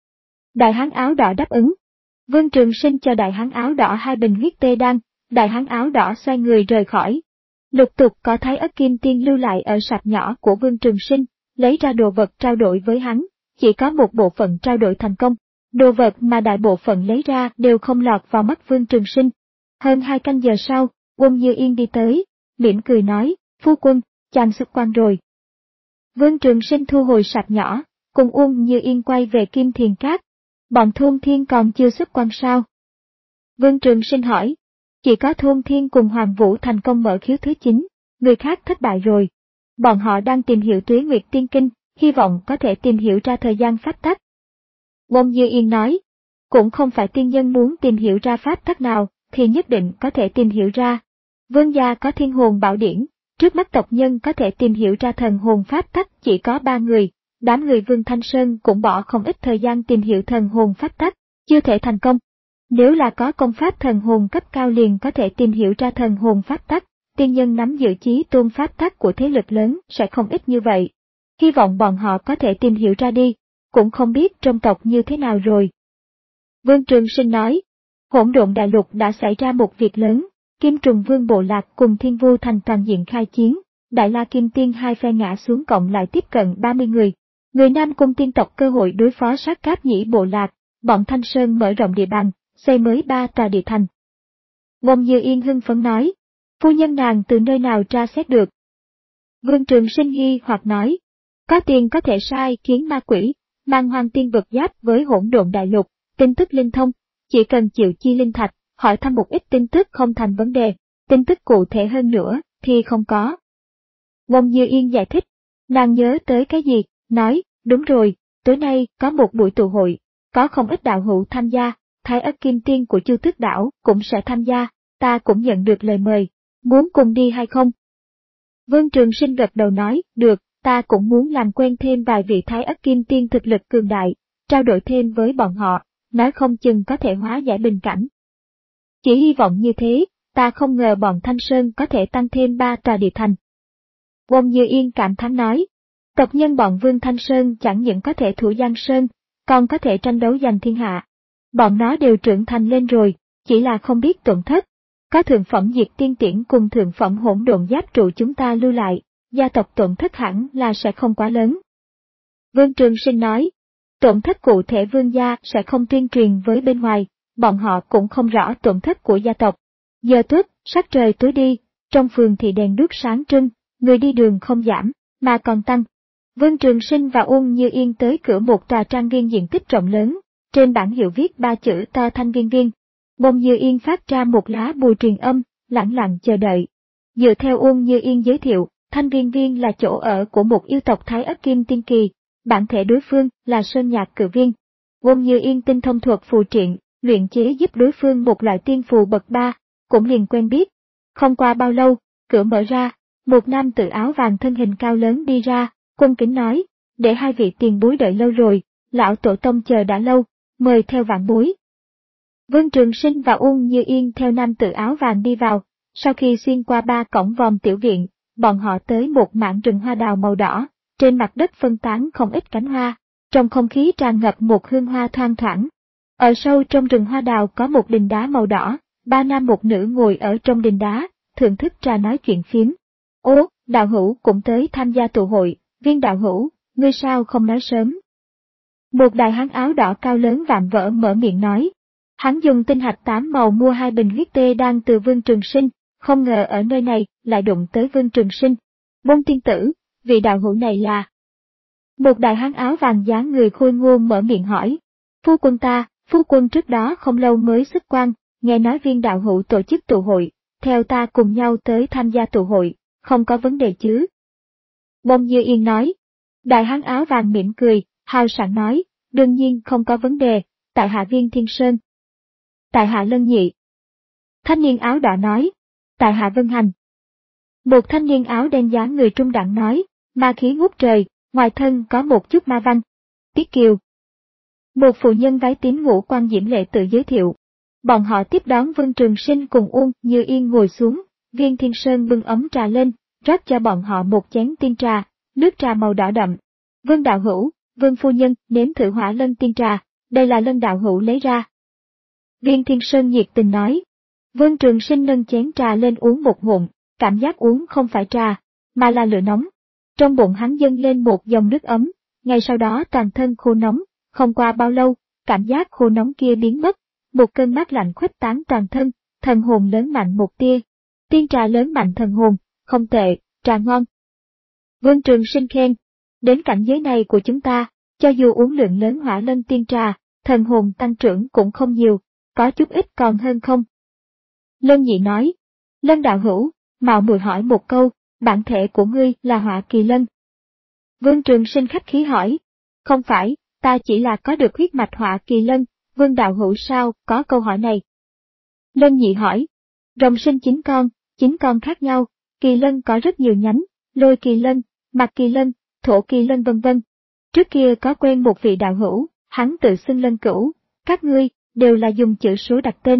Đại hán áo đỏ đáp ứng. Vương Trường Sinh cho đại hán áo đỏ hai bình huyết tê đan, đại hán áo đỏ xoay người rời khỏi. Lục tục có Thái Ất Kim Tiên lưu lại ở sạp nhỏ của Vương Trường Sinh, lấy ra đồ vật trao đổi với hắn, chỉ có một bộ phận trao đổi thành công, đồ vật mà đại bộ phận lấy ra đều không lọt vào mắt Vương Trường Sinh. Hơn hai canh giờ sau, Uông Như Yên đi tới, mỉm cười nói, phu quân, chàng xuất quan rồi. Vương Trường Sinh thu hồi sạp nhỏ, cùng Uông Như Yên quay về Kim Thiền Các. Bọn Thôn Thiên còn chưa xuất quan sao? Vương Trường Sinh hỏi. Chỉ có Thôn Thiên cùng Hoàng Vũ thành công mở khiếu thứ chín, người khác thất bại rồi. Bọn họ đang tìm hiểu Tuế Nguyệt Tiên Kinh, hy vọng có thể tìm hiểu ra thời gian pháp tắc. Uông Như Yên nói, cũng không phải tiên nhân muốn tìm hiểu ra pháp tắc nào, thì nhất định có thể tìm hiểu ra. Vương gia có thiên hồn bảo điển, trước mắt tộc nhân có thể tìm hiểu ra thần hồn pháp tắc chỉ có ba người, đám người Vương Thanh Sơn cũng bỏ không ít thời gian tìm hiểu thần hồn pháp tắc, chưa thể thành công. Nếu là có công pháp thần hồn cấp cao liền có thể tìm hiểu ra thần hồn pháp tắc, tiên nhân nắm giữ chí tôn pháp tắc của thế lực lớn sẽ không ít như vậy. Hy vọng bọn họ có thể tìm hiểu ra đi, cũng không biết trong tộc như thế nào rồi. Vương Trường Sinh nói, hỗn độn đại lục đã xảy ra một việc lớn, Kim Trùng Vương bộ lạc cùng Thiên Vu Thành toàn diện khai chiến, Đại La Kim Tiên hai phe ngã xuống cộng lại tiếp cận ba mươi người. Người Nam Cung tiên tộc cơ hội đối phó sát cáp nhĩ bộ lạc, bọn Thanh Sơn mở rộng địa bàn, xây mới ba tòa địa thành. Uông Như Yên hưng phấn nói, phu nhân nàng từ nơi nào tra xét được? Vương Trường Sinh nghi hoặc nói, có tiền có thể sai khiến ma quỷ, Man Hoang tiên vực giáp với hỗn độn đại lục, tin tức linh thông, chỉ cần chịu chi linh thạch, hỏi thăm một ít tin tức không thành vấn đề, tin tức cụ thể hơn nữa thì không có. Uông Như Yên giải thích, nàng nhớ tới cái gì, nói, đúng rồi, tối nay có một buổi tụ hội, có không ít đạo hữu tham gia, Thái Ất Kim Tiên của Chu Tước Đảo cũng sẽ tham gia, ta cũng nhận được lời mời, muốn cùng đi hay không? Vương Trường Sinh gật đầu nói, được, ta cũng muốn làm quen thêm vài vị Thái Ất Kim Tiên thực lực cường đại, trao đổi thêm với bọn họ, nói không chừng có thể hóa giải bình cảnh. Chỉ hy vọng như thế, ta không ngờ bọn Thanh Sơn có thể tăng thêm ba tòa địa thành. Uông Như Yên cảm thán nói, Tộc nhân bọn Vương Thanh Sơn chẳng những có thể thủ Giang Sơn, còn có thể tranh đấu giành thiên hạ. Bọn nó đều trưởng thành lên rồi, chỉ là không biết tổn thất. Có thượng phẩm diệt tiên tiễn cùng thượng phẩm hỗn độn giáp trụ chúng ta lưu lại, gia tộc tổn thất hẳn là sẽ không quá lớn. Vương Trường Sinh nói, tổn thất cụ thể Vương gia sẽ không tuyên truyền với bên ngoài, bọn họ cũng không rõ tổn thất của gia tộc. Giờ tuất, sắc trời tối đi, trong phường thì đèn đuốc sáng trưng, người đi đường không giảm, mà còn tăng. Vương Trường Sinh và Uông Như Yên tới cửa một tòa trang viên diện tích rộng lớn, trên bảng hiệu viết ba chữ to Thanh Viên Viên. Bông Như Yên phát ra một lá bùa truyền âm, lẳng lặng chờ đợi. Dựa theo Uông Như Yên giới thiệu, Thanh Viên Viên là chỗ ở của một yêu tộc Thái Ất Kim Tiên Kỳ, bản thể đối phương là Sơn Nhạc Cự Viên. Bông Như Yên tinh thông thuật phù triện, luyện chế giúp đối phương một loại tiên phù bậc ba, cũng liền quen biết. Không qua bao lâu, cửa mở ra, một nam tử áo vàng thân hình cao lớn đi ra, cung kính nói, để hai vị tiền bối đợi lâu rồi, lão tổ tông chờ đã lâu, mời theo vạn bối. Vương Trường Sinh và Uông Như Yên theo nam tử áo vàng đi vào, sau khi xuyên qua ba cổng vòm tiểu viện, bọn họ tới một mảng rừng hoa đào màu đỏ, trên mặt đất phân tán không ít cánh hoa, trong không khí tràn ngập một hương hoa thoang thoảng. Ở sâu trong rừng hoa đào có một đình đá màu đỏ, ba nam một nữ ngồi ở trong đình đá, thưởng thức trà nói chuyện phiếm. Ô, đạo hữu cũng tới tham gia tụ hội, Viên đạo hữu, ngươi sao không nói sớm? Một đại hán áo đỏ cao lớn vạm vỡ mở miệng nói. Hắn dùng tinh hạch tám màu mua hai bình huyết tê đan từ Vương Trường Sinh, không ngờ ở nơi này lại đụng tới Vương Trường Sinh. Bông tiên tử, vị đạo hữu này là... Một đại hán áo vàng dáng người khôi ngô mở miệng hỏi. Phu quân ta, phu quân trước đó không lâu mới xuất quan, nghe nói Viên đạo hữu tổ chức tụ hội, theo ta cùng nhau tới tham gia tụ hội, không có vấn đề chứ? Bông Như Yên nói. Đại hán áo vàng mỉm cười, hào sảng nói, đương nhiên không có vấn đề, tại hạ Viên Thiên Sơn. Tại hạ Lân Nhị. Thanh niên áo đỏ nói, tại hạ Vân Hành. Một thanh niên áo đen dáng người trung đẳng nói, ma khí ngút trời, ngoài thân có một chút ma văn. Tiết Kiều. Một phụ nhân váy tím ngũ quan diễm lệ tự giới thiệu. Bọn họ tiếp đón Vương Trường Sinh cùng Uông Như Yên ngồi xuống, Viên Thiên Sơn bưng ấm trà lên, rót cho bọn họ một chén tiên trà, nước trà màu đỏ đậm. Vương đạo hữu, Vương phu nhân nếm thử hỏa lân tiên trà, đây là Lân đạo hữu lấy ra. Viên Thiên Sơn nhiệt tình nói. Vương Trường Sinh nâng chén trà lên uống một ngụm, cảm giác uống không phải trà, mà là lửa nóng. Trong bụng hắn dâng lên một dòng nước ấm, ngay sau đó toàn thân khô nóng, không qua bao lâu, cảm giác khô nóng kia biến mất, một cơn mát lạnh khuếch tán toàn thân, thần hồn lớn mạnh một tia. Tiên trà lớn mạnh thần hồn, không tệ, trà ngon. Vương Trường Sinh khen, đến cảnh giới này của chúng ta, cho dù uống lượng lớn hỏa lân tiên trà, thần hồn tăng trưởng cũng không nhiều, có chút ít còn hơn không. Lân Nhị nói, Lân đạo hữu, mạo muội hỏi một câu, bản thể của ngươi là Hỏa Kỳ Lân. Vương Trường Sinh khách khí hỏi, không phải, ta chỉ là có được huyết mạch Hỏa Kỳ Lân, Vương đạo hữu sao có câu hỏi này. Lân Nhị hỏi, rồng sinh chín con, chín con khác nhau, Kỳ Lân có rất nhiều nhánh, Lôi Kỳ Lân, Mạc Kỳ Lân, Thổ Kỳ Lân vân vân. Trước kia có quen một vị đạo hữu, hắn tự xưng Lân Cửu, các ngươi đều là dùng chữ số đặt tên.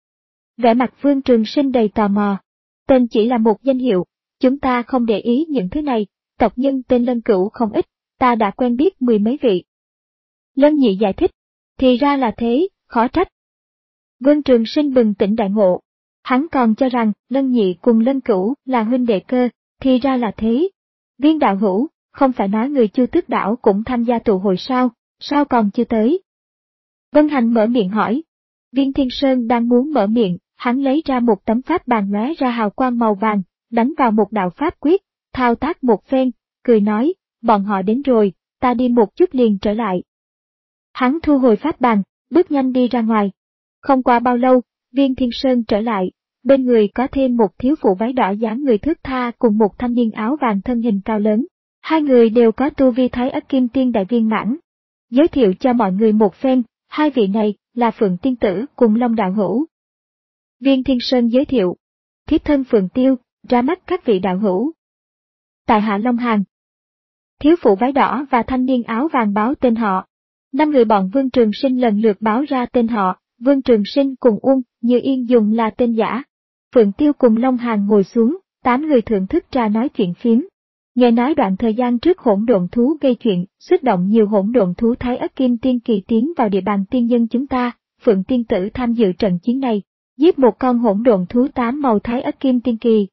Vẻ mặt Vương Trường Sinh đầy tò mò. Tên chỉ là một danh hiệu, chúng ta không để ý những thứ này, tộc nhân tên Lân Cửu không ít, ta đã quen biết mười mấy vị. Lân Nhị giải thích, thì ra là thế, khó trách. Vương Trường Sinh bừng tỉnh đại ngộ. Hắn còn cho rằng Lân Nhị cùng Lân Cửu là huynh đệ cơ, thì ra là thế. Viên đạo hữu, không phải nói người Chu Tước đảo cũng tham gia tụ hội sao, sao còn chưa tới? Vân Hành mở miệng hỏi. Viên Thiên Sơn đang muốn mở miệng, hắn lấy ra một tấm pháp bàn lóe ra hào quang màu vàng, đánh vào một đạo pháp quyết, thao tác một phen, cười nói, bọn họ đến rồi, ta đi một chút liền trở lại. Hắn thu hồi pháp bàn, bước nhanh đi ra ngoài. Không qua bao lâu, Viên Thiên Sơn trở lại, bên người có thêm một thiếu phụ váy đỏ dáng người thướt tha cùng một thanh niên áo vàng thân hình cao lớn. Hai người đều có tu vi Thái Ất Kim Tiên đại viên mãn. Giới thiệu cho mọi người một phen, hai vị này là Phượng Tiên Tử cùng Long đạo hữu. Viên Thiên Sơn giới thiệu, thiếp thân Phượng Tiêu, ra mắt các vị đạo hữu. Tại hạ Long Hàn. Thiếu phụ váy đỏ và thanh niên áo vàng báo tên họ. Năm người bọn Vương Trường Sinh lần lượt báo ra tên họ, Vương Trường Sinh cùng Uông Như Yên dùng là tên giả. Phượng Tiêu cùng Long Hàn ngồi xuống, tám người thưởng thức trà nói chuyện phiếm. Nghe nói đoạn thời gian trước hỗn độn thú gây chuyện, xuất động nhiều hỗn độn thú Thái Ất Kim Tiên Kỳ tiến vào địa bàn tiên nhân chúng ta, Phượng Tiên Tử tham dự trận chiến này, giết một con hỗn độn thú tám màu Thái Ất Kim Tiên Kỳ.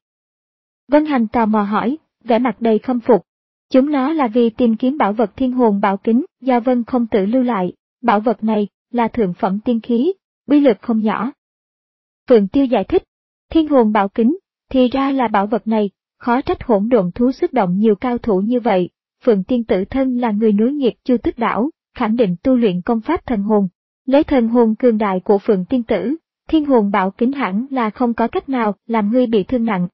Vân Hành tò mò hỏi, vẻ mặt đầy khâm phục. Chúng nó là vì tìm kiếm bảo vật thiên hồn bảo kính do Vân Không Tử lưu lại, bảo vật này là thượng phẩm tiên khí, uy lực không nhỏ. Phượng Tiêu giải thích, thiên hồn bảo kính, thì ra là bảo vật này, khó trách hỗn độn thú xuất động nhiều cao thủ như vậy. Phượng Tiên Tử thân là người nối nghiệp Chu Tước Đảo, khẳng định tu luyện công pháp thần hồn, lấy thần hồn cường đại của Phượng Tiên Tử, thiên hồn bảo kính hẳn là không có cách nào làm ngươi bị thương nặng.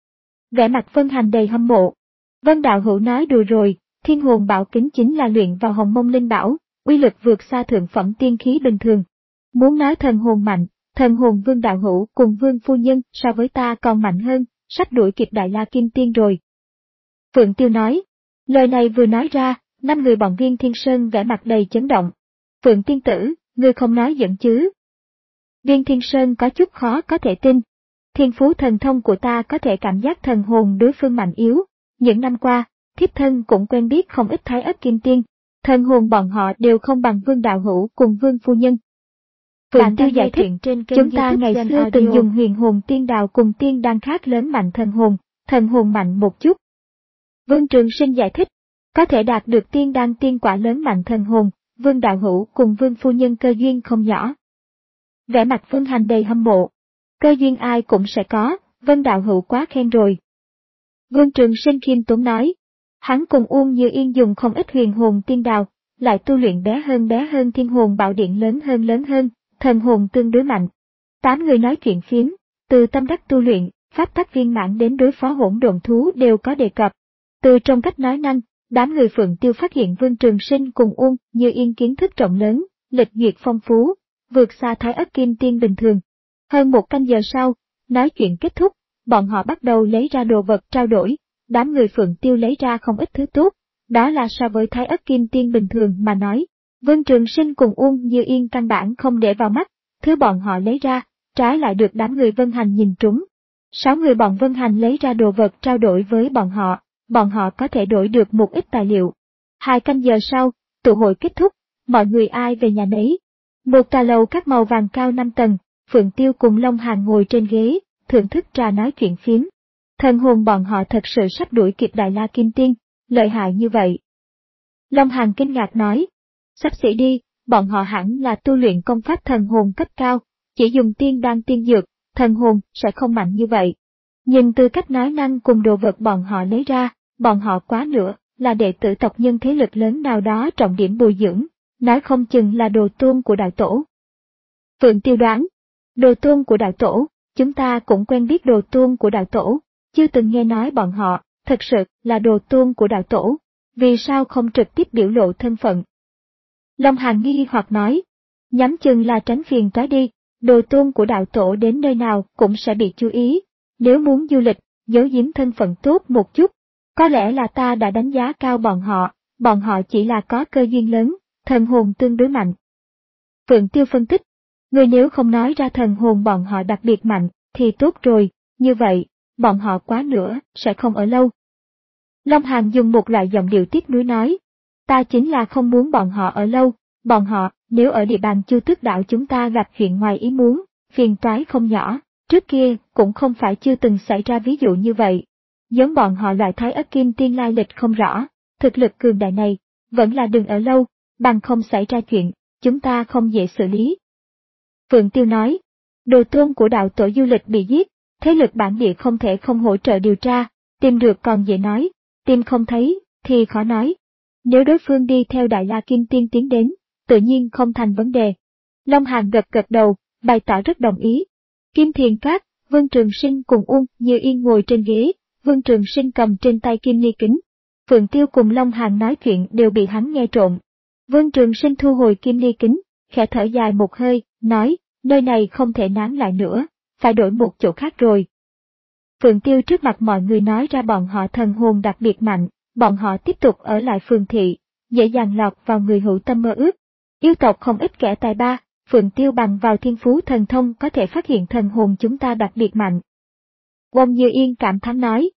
Vẻ mặt Vân Hành đầy hâm mộ. Vân đạo hữu nói đùa rồi, thiên hồn bảo kính chính là luyện vào hồng mông linh bảo, uy lực vượt xa thượng phẩm tiên khí bình thường. Muốn nói thần hồn mạnh, thần hồn Vương đạo hữu cùng Vương phu nhân so với ta còn mạnh hơn, sắp đuổi kịp Đại La Kim Tiên rồi. Phượng Tiêu nói, lời này vừa nói ra, năm người bọn Viên Thiên Sơn vẻ mặt đầy chấn động. Phượng Tiên Tử, ngươi không nói giỡn chứ? Viên Thiên Sơn có chút khó có thể tin. Thiên phú thần thông của ta có thể cảm giác thần hồn đối phương mạnh yếu. Những năm qua, thiếp thân cũng quen biết không ít Thái Ất Kim Tiên, thần hồn bọn họ đều không bằng Vương đạo hữu cùng Vương phu nhân. Phượng Tiêu giải thích, chúng ta ngày xưa từng dùng huyền hồn tiên đào cùng tiên đan khác lớn mạnh thần hồn, thần hồn mạnh một chút. Vương Trường Sinh giải thích, có thể đạt được tiên đan tiên quả lớn mạnh thần hồn, Vương đạo hữu cùng Vương phu nhân cơ duyên không nhỏ. Vẻ mặt Vân Hành đầy hâm mộ, cơ duyên ai cũng sẽ có, Vân đạo hữu quá khen rồi. Vương Trường Sinh khiêm tốn nói, hắn cùng Uông Như Yên dùng không ít huyền hồn tiên đào, lại tu luyện bé hơn bé hơn thiên hồn bảo điện lớn hơn lớn hơn, thần hồn tương đối mạnh. Tám người nói chuyện phiếm, từ tâm đắc tu luyện, pháp tắc viên mãn đến đối phó hỗn độn thú đều có đề cập. Từ trong cách nói năng, đám người Phượng Tiêu phát hiện Vương Trường Sinh cùng Uông Như Yên kiến thức rộng lớn, lịch duyệt phong phú, vượt xa Thái Ất Kim Tiên bình thường. Hơn một canh giờ sau, nói chuyện kết thúc, bọn họ bắt đầu lấy ra đồ vật trao đổi, đám người Phượng Tiêu lấy ra không ít thứ tốt, đó là so với Thái Ất Kim Tiên bình thường mà nói. Vương Trường Sinh cùng Uông Như Yên căn bản không để vào mắt, thứ bọn họ lấy ra, trái lại được đám người Vân Hành nhìn trúng. Sáu người bọn Vân Hành lấy ra đồ vật trao đổi với bọn họ, bọn họ có thể đổi được một ít tài liệu. Hai canh giờ sau, tụ hội kết thúc, mọi người ai về nhà nấy. Một trà lầu các màu vàng cao năm tầng, Phượng Tiêu cùng Long Hàn ngồi trên ghế, thưởng thức trà nói chuyện phiếm. Thần hồn bọn họ thật sự sắp đuổi kịp Đại La Kim Tiên, lợi hại như vậy. Long Hàn kinh ngạc nói, sắp xỉ đi, bọn họ hẳn là tu luyện công pháp thần hồn cấp cao, chỉ dùng tiên đan tiên dược, thần hồn sẽ không mạnh như vậy. Nhìn từ cách nói năng cùng đồ vật bọn họ lấy ra, bọn họ quá nữa, là đệ tử tộc nhân thế lực lớn nào đó trọng điểm bồi dưỡng, nói không chừng là đồ tôn của đạo tổ. Phượng Tiêu đoán, đồ tôn của đạo tổ, chúng ta cũng quen biết đồ tôn của đạo tổ, chưa từng nghe nói bọn họ, thật sự là đồ tôn của đạo tổ, vì sao không trực tiếp biểu lộ thân phận. Long Hàn nghi hoặc nói, nhắm chừng là tránh phiền toái đi, đồ tôn của đạo tổ đến nơi nào cũng sẽ bị chú ý, nếu muốn du lịch, giấu giếm thân phận tốt một chút, có lẽ là ta đã đánh giá cao bọn họ, bọn họ chỉ là có cơ duyên lớn, thần hồn tương đối mạnh. Phượng Tiêu phân tích, người nếu không nói ra thần hồn bọn họ đặc biệt mạnh, thì tốt rồi, như vậy, bọn họ quá nữa, sẽ không ở lâu. Long Hàn dùng một loại giọng điệu tiếc nuối nói, ta chính là không muốn bọn họ ở lâu, bọn họ, nếu ở địa bàn Chu Tước Đảo chúng ta gặp chuyện ngoài ý muốn, phiền toái không nhỏ, trước kia cũng không phải chưa từng xảy ra ví dụ như vậy. Giống bọn họ loại Thái Ất Kim Tiên lai lịch không rõ, thực lực cường đại này, vẫn là đừng ở lâu, bằng không xảy ra chuyện, chúng ta không dễ xử lý. Phượng Tiêu nói, đồ tôn của đạo tổ du lịch bị giết, thế lực bản địa không thể không hỗ trợ điều tra, tìm được còn dễ nói, tìm không thấy, thì khó nói. Nếu đối phương đi theo Đại La Kim Tiên tiến đến, tự nhiên không thành vấn đề. Long Hàn gật gật đầu, bày tỏ rất đồng ý. Kim Thiền Các, Vương Trường Sinh cùng Uông Như Yên ngồi trên ghế, Vương Trường Sinh cầm trên tay kim ly kính. Phượng Tiêu cùng Long Hàn nói chuyện đều bị hắn nghe trộm. Vương Trường Sinh thu hồi kim ly kính, khẽ thở dài một hơi, nói, nơi này không thể nán lại nữa, phải đổi một chỗ khác rồi. Phượng Tiêu trước mặt mọi người nói ra bọn họ thần hồn đặc biệt mạnh, bọn họ tiếp tục ở lại phường thị, dễ dàng lọt vào người hữu tâm mơ ước. Yêu tộc không ít kẻ tài ba, Phượng Tiêu bằng vào thiên phú thần thông có thể phát hiện thần hồn chúng ta đặc biệt mạnh. Uông Như Yên cảm thán nói,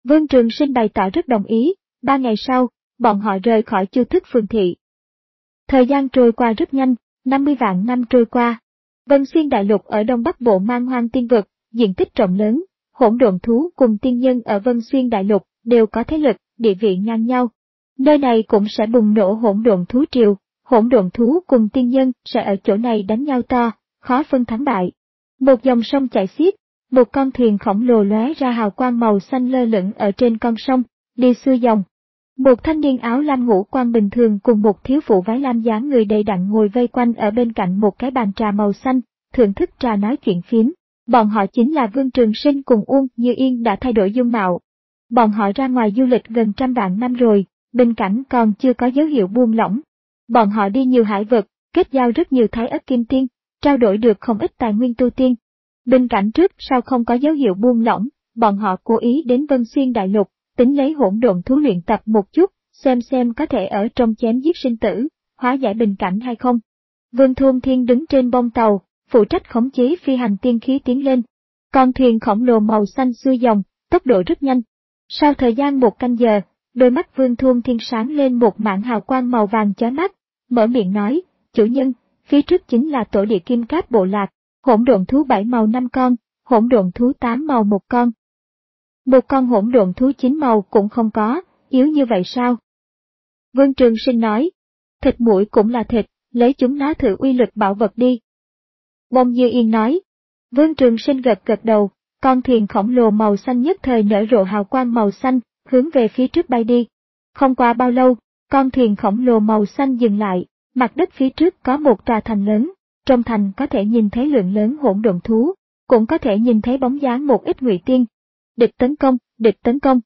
Vương Trường Sinh bày tỏ rất đồng ý. Ba ngày sau, bọn họ rời khỏi Chu Thức Phường thị. Thời gian trôi qua rất nhanh, năm mươi vạn năm trôi qua. Vân Xuyên đại lục ở đông bắc bộ Man Hoang Tiên vực, diện tích rộng lớn, hỗn độn thú cùng tiên nhân ở Vân Xuyên đại lục đều có thế lực, địa vị ngang nhau. Nơi này cũng sẽ bùng nổ hỗn độn thú triều, hỗn độn thú cùng tiên nhân sẽ ở chỗ này đánh nhau to, khó phân thắng bại. Một dòng sông chảy xiết, một con thuyền khổng lồ lóe ra hào quang màu xanh lơ lửng ở trên con sông, đi xuôi dòng. Một thanh niên áo lam ngũ quan bình thường cùng một thiếu phụ váy lam dáng người đầy đặn ngồi vây quanh ở bên cạnh một cái bàn trà màu xanh, thưởng thức trà nói chuyện phiếm. Bọn họ chính là Vương Trường Sinh cùng Uông Như Yên đã thay đổi dung mạo. Bọn họ ra ngoài du lịch gần trăm vạn năm rồi, bình cảnh còn chưa có dấu hiệu buông lỏng. Bọn họ đi nhiều hải vực, kết giao rất nhiều thái ất kim tiên, trao đổi được không ít tài nguyên tu tiên. Bình cảnh trước sau không có dấu hiệu buông lỏng, bọn họ cố ý đến Vân Xuyên đại lục, tính lấy hỗn độn thú luyện tập một chút, xem xem có thể ở trong chém giết sinh tử, hóa giải bình cảnh hay không. Vương Thôn Thiên đứng trên bông tàu, phụ trách khống chế phi hành tiên khí tiến lên. Con thuyền khổng lồ màu xanh xuôi dòng, tốc độ rất nhanh. Sau thời gian một canh giờ, đôi mắt Vương Thôn Thiên sáng lên một mảng hào quang màu vàng chói mắt, mở miệng nói, chủ nhân, phía trước chính là tổ địa Kim Cáp bộ lạc, hỗn độn thú bảy màu năm con, hỗn độn thú tám màu một con. Một con hỗn độn thú chín màu cũng không có, yếu như vậy sao? Vương Trường Sinh nói, thịt muội cũng là thịt, lấy chúng nó thử uy lực bảo vật đi. Bông Như Yên nói, Vương Trường Sinh gật gật đầu, con thuyền khổng lồ màu xanh nhất thời nở rộ hào quang màu xanh, hướng về phía trước bay đi. Không qua bao lâu, con thuyền khổng lồ màu xanh dừng lại, mặt đất phía trước có một tòa thành lớn, trong thành có thể nhìn thấy lượng lớn hỗn độn thú, cũng có thể nhìn thấy bóng dáng một ít ngụy tiên. Địch tấn công, địch tấn công.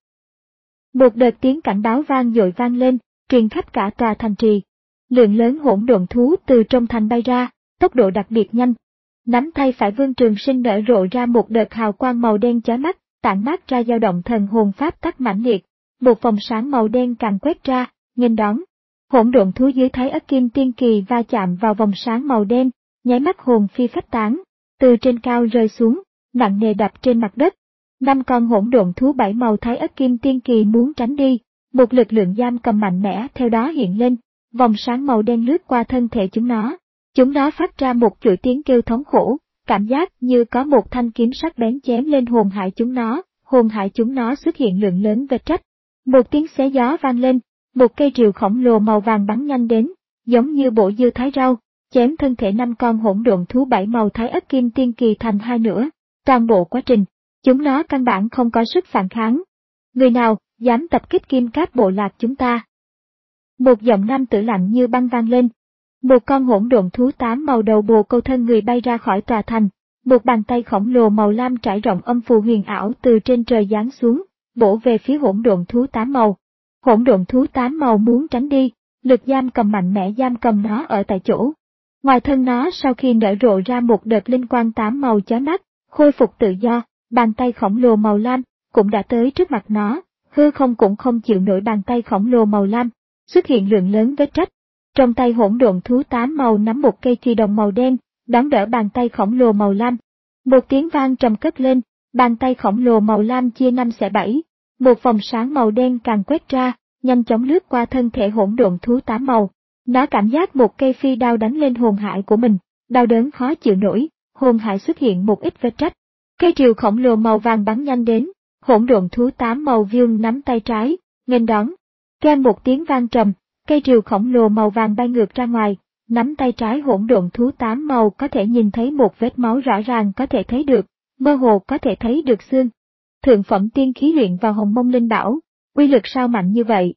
Một đợt tiếng cảnh báo vang dội vang lên, truyền khắp cả tòa thành trì. Lượng lớn hỗn độn thú từ trong thành bay ra, tốc độ đặc biệt nhanh. Nắm tay phải Vương Trường Sinh nở rộ ra một đợt hào quang màu đen chói mắt, tản mát ra dao động thần hồn pháp tắc mãnh liệt. Một vòng sáng màu đen càng quét ra, nghênh đón. Hỗn độn thú dưới Thái Ất Kim Tiên Kỳ va chạm vào vòng sáng màu đen, nháy mắt hồn phi phách tán, từ trên cao rơi xuống, nặng nề đập trên mặt đất. Năm con hỗn độn thú bảy màu Thái Ất Kim Tiên Kỳ muốn tránh đi, một lực lượng giam cầm mạnh mẽ theo đó hiện lên, vòng sáng màu đen lướt qua thân thể chúng nó. Chúng nó phát ra một chuỗi tiếng kêu thống khổ, cảm giác như có một thanh kiếm sắc bén chém lên hồn hại chúng nó, hồn hại chúng nó xuất hiện lượng lớn vết rách. Một tiếng xé gió vang lên, một cây rìu khổng lồ màu vàng bắn nhanh đến, giống như bộ dưa thái rau, chém thân thể năm con hỗn độn thú bảy màu Thái Ất Kim Tiên Kỳ thành hai nửa. Toàn bộ quá trình, chúng nó căn bản không có sức phản kháng. Người nào dám tập kích Kim Cáp bộ lạc chúng ta? Một giọng nam tử lạnh như băng vang lên. Một con hỗn độn thú tám màu đầu bồ câu thân người bay ra khỏi tòa thành, một bàn tay khổng lồ màu lam trải rộng âm phù huyền ảo từ trên trời giáng xuống, bổ về phía hỗn độn thú tám màu. Hỗn độn thú tám màu muốn tránh đi, lực giam cầm mạnh mẽ giam cầm nó ở tại chỗ. Ngoài thân nó sau khi nở rộ ra một đợt linh quang tám màu chói mắt, khôi phục tự do, bàn tay khổng lồ màu lam cũng đã tới trước mặt nó, hư không cũng không chịu nổi bàn tay khổng lồ màu lam, xuất hiện lượng lớn vết rách. Trong tay hỗn độn thú tám màu nắm một cây chùy đồng màu đen, đón đỡ bàn tay khổng lồ màu lam. Một tiếng vang trầm cất lên, bàn tay khổng lồ màu lam chia năm xẻ bảy, một vòng sáng màu đen càng quét ra, nhanh chóng lướt qua thân thể hỗn độn thú tám màu. Nó cảm giác một cây phi đao đánh lên hồn hải của mình, đau đớn khó chịu nổi, hồn hải xuất hiện một ít vết rách. Cây rìu khổng lồ màu vàng bắn nhanh đến, hỗn độn thú tám màu vương nắm tay trái, nghênh đón. Keng một tiếng vang trầm, cây rìu khổng lồ màu vàng bay ngược ra ngoài, nắm tay trái hỗn độn thú tám màu có thể nhìn thấy một vết máu rõ ràng có thể thấy được, mơ hồ có thể thấy được xương. Thượng phẩm tiên khí luyện vào Hồng Mông Linh Bảo, uy lực sao mạnh như vậy?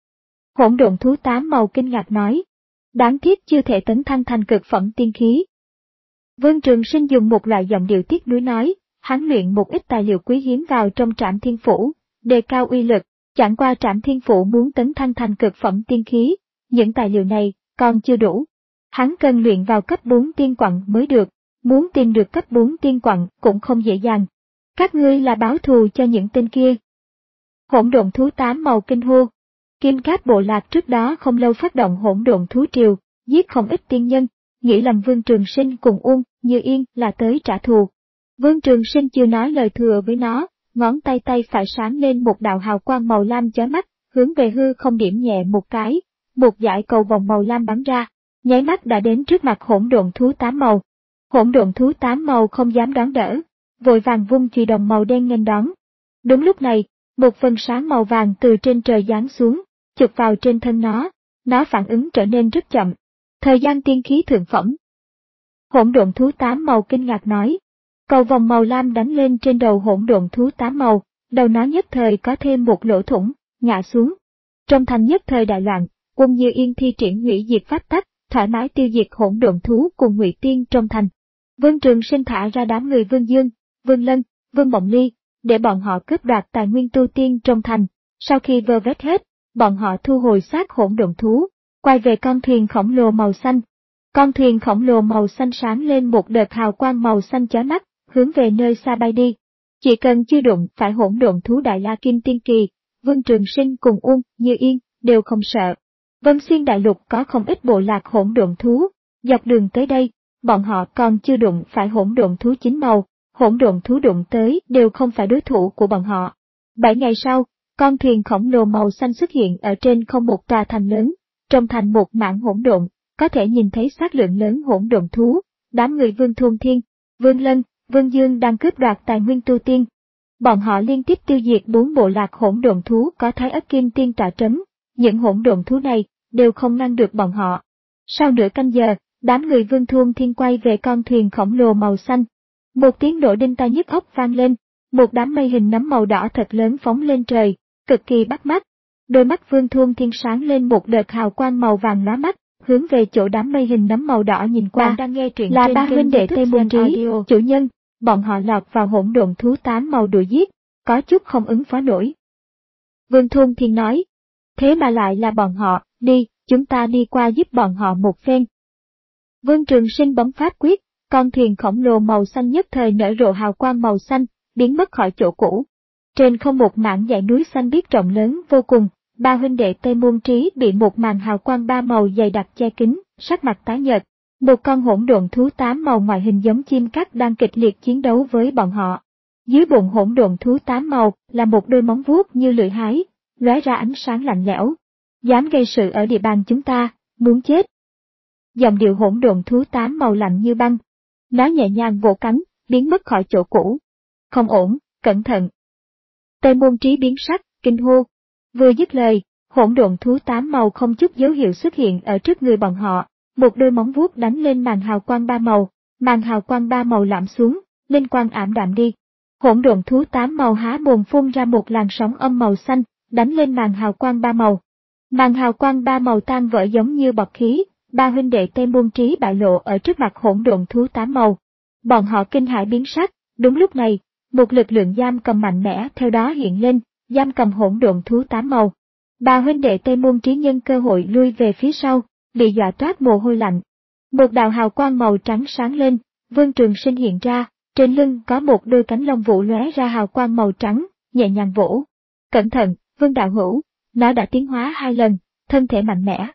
Hỗn độn thú tám màu kinh ngạc nói, đáng tiếc chưa thể tấn thăng thành cực phẩm tiên khí. Vương Trường Sinh dùng một loại giọng điệu tiếc nuối nói, hắn luyện một ít tài liệu quý hiếm vào trong Trảm Thiên Phủ, đề cao uy lực, chẳng qua Trảm Thiên Phủ muốn tấn thăng thành cực phẩm tiên khí, những tài liệu này còn chưa đủ. Hắn cần luyện vào cấp bốn tiên quặng mới được, muốn tìm được cấp bốn tiên quặng cũng không dễ dàng. Các ngươi là báo thù cho những tên kia. Hỗn độn thú tám màu kinh hô. Kim Cáp bộ lạc trước đó không lâu phát động hỗn độn thú triều, giết không ít tiên nhân, nghĩ lầm Vương Trường Sinh cùng Uông Như Yên là tới trả thù. Vương Trường Sinh chưa nói lời thừa với nó, ngón tay tay phải sáng lên một đạo hào quang màu lam chói mắt, hướng về hư không điểm nhẹ một cái, một dải cầu vòng màu lam bắn ra, nháy mắt đã đến trước mặt hỗn độn thú tám màu. Hỗn độn thú tám màu không dám đón đỡ, vội vàng vung chùy đồng màu đen nghênh đón. Đúng lúc này, một phần sáng màu vàng từ trên trời giáng xuống, chụp vào trên thân nó, nó phản ứng trở nên rất chậm. Thời gian tiên khí thượng phẩm. Hỗn độn thú tám màu kinh ngạc nói. Cầu vòng màu lam đánh lên trên đầu hỗn độn thú tám màu, đầu nó nhất thời có thêm một lỗ thủng, ngã xuống. Trong thành nhất thời đại loạn, Quân Như Yên thi triển hủy diệt pháp tắc, thoải mái tiêu diệt hỗn độn thú cùng Ngụy Tiên trong thành. Vương Trường Sinh thả ra đám người Vương Dương, Vương Lân, Vương Mộng Ly, để bọn họ cướp đoạt tài nguyên tu tiên trong thành. Sau khi vơ vét hết, bọn họ thu hồi xác hỗn độn thú, quay về con thuyền khổng lồ màu xanh. Con thuyền khổng lồ màu xanh sáng lên một đợt hào quang màu xanh chói mắt, hướng về nơi xa bay đi. Chỉ cần chưa đụng phải hỗn độn thú Đại La Kim Tiên Kỳ, Vương Trường Sinh cùng Uông Như Yên đều không sợ. Vân Xuyên Đại Lục có không ít bộ lạc hỗn độn thú, dọc đường tới đây, bọn họ còn chưa đụng phải hỗn độn thú chín màu, hỗn độn thú đụng tới đều không phải đối thủ của bọn họ. Bảy ngày sau, con thuyền khổng lồ màu xanh xuất hiện ở trên không một tòa thành lớn, trong thành một mảng hỗn độn, có thể nhìn thấy xác lượng lớn hỗn độn thú, đám người Vương Thuần Thiên, Vương Lân, Vương Dương đang cướp đoạt tài nguyên tu tiên. Bọn họ liên tiếp tiêu diệt bốn bộ lạc hỗn độn thú có Thái Ất Kim Tiên tọa trấn, những hỗn độn thú này đều không ngăn được bọn họ. Sau nửa canh giờ, đám người Vương Thuần Thiên quay về con thuyền khổng lồ màu xanh. Một tiếng nổ đinh tai nhức óc vang lên, một đám mây hình nấm màu đỏ thật lớn phóng lên trời, cực kỳ bắt mắt. Đôi mắt Vương Thuần Thiên sáng lên một đợt hào quang màu vàng lóa mắt, hướng về chỗ đám mây hình nấm màu đỏ nhìn qua. Bạn đang nghe truyện là trên ba huynh đệ Tây Môn Trí, chủ nhân, bọn họ lọt vào hỗn độn thú tám màu đuổi giết, có chút không ứng phó nổi. Vương Thuần Thiên nói, thế mà lại là bọn họ, đi, chúng ta đi qua giúp bọn họ một phen. Vương Trường Sinh bấm pháp quyết, con thuyền khổng lồ màu xanh nhất thời nở rộ hào quang màu xanh, biến mất khỏi chỗ cũ. Trên không một mảng dãy núi xanh biếc rộng lớn vô cùng, ba huynh đệ Tây Môn Trí bị một màn hào quang ba màu dày đặc che kín, sắc mặt tái nhợt. Một con hỗn độn thú tám màu ngoại hình giống chim cắt đang kịch liệt chiến đấu với bọn họ. Dưới bụng hỗn độn thú tám màu là một đôi móng vuốt như lưỡi hái, lóe ra ánh sáng lạnh lẽo. Dám gây sự ở địa bàn chúng ta, muốn chết. Giọng điệu hỗn độn thú tám màu lạnh như băng. Nó nhẹ nhàng vỗ cánh, biến mất khỏi chỗ cũ. Không ổn, cẩn thận. Tây Môn Trí biến sắc, kinh hô. Vừa dứt lời, hỗn độn thú tám màu không chút dấu hiệu xuất hiện ở trước người bọn họ. Một đôi móng vuốt đánh lên màn hào quang ba màu, màn hào quang ba màu lõm xuống, linh quang ảm đạm đi. Hỗn độn thú tám màu há mồm phun ra một làn sóng âm màu xanh, đánh lên màn hào quang ba màu. Màn hào quang ba màu tan vỡ giống như bọt khí, ba huynh đệ Tây Môn Trí bại lộ ở trước mặt hỗn độn thú tám màu. Bọn họ kinh hãi biến sắc, đúng lúc này, một lực lượng giam cầm mạnh mẽ theo đó hiện lên, giam cầm hỗn độn thú tám màu. Ba huynh đệ Tây Môn Trí nhân cơ hội lui về phía sau, bị dọa toát mồ hôi lạnh. Một đạo hào quang màu trắng sáng lên, Vương Trường Sinh hiện ra, trên lưng có một đôi cánh lông vũ lóe ra hào quang màu trắng, nhẹ nhàng vỗ. Cẩn thận, Vương đạo hữu, nó đã tiến hóa hai lần, thân thể mạnh mẽ.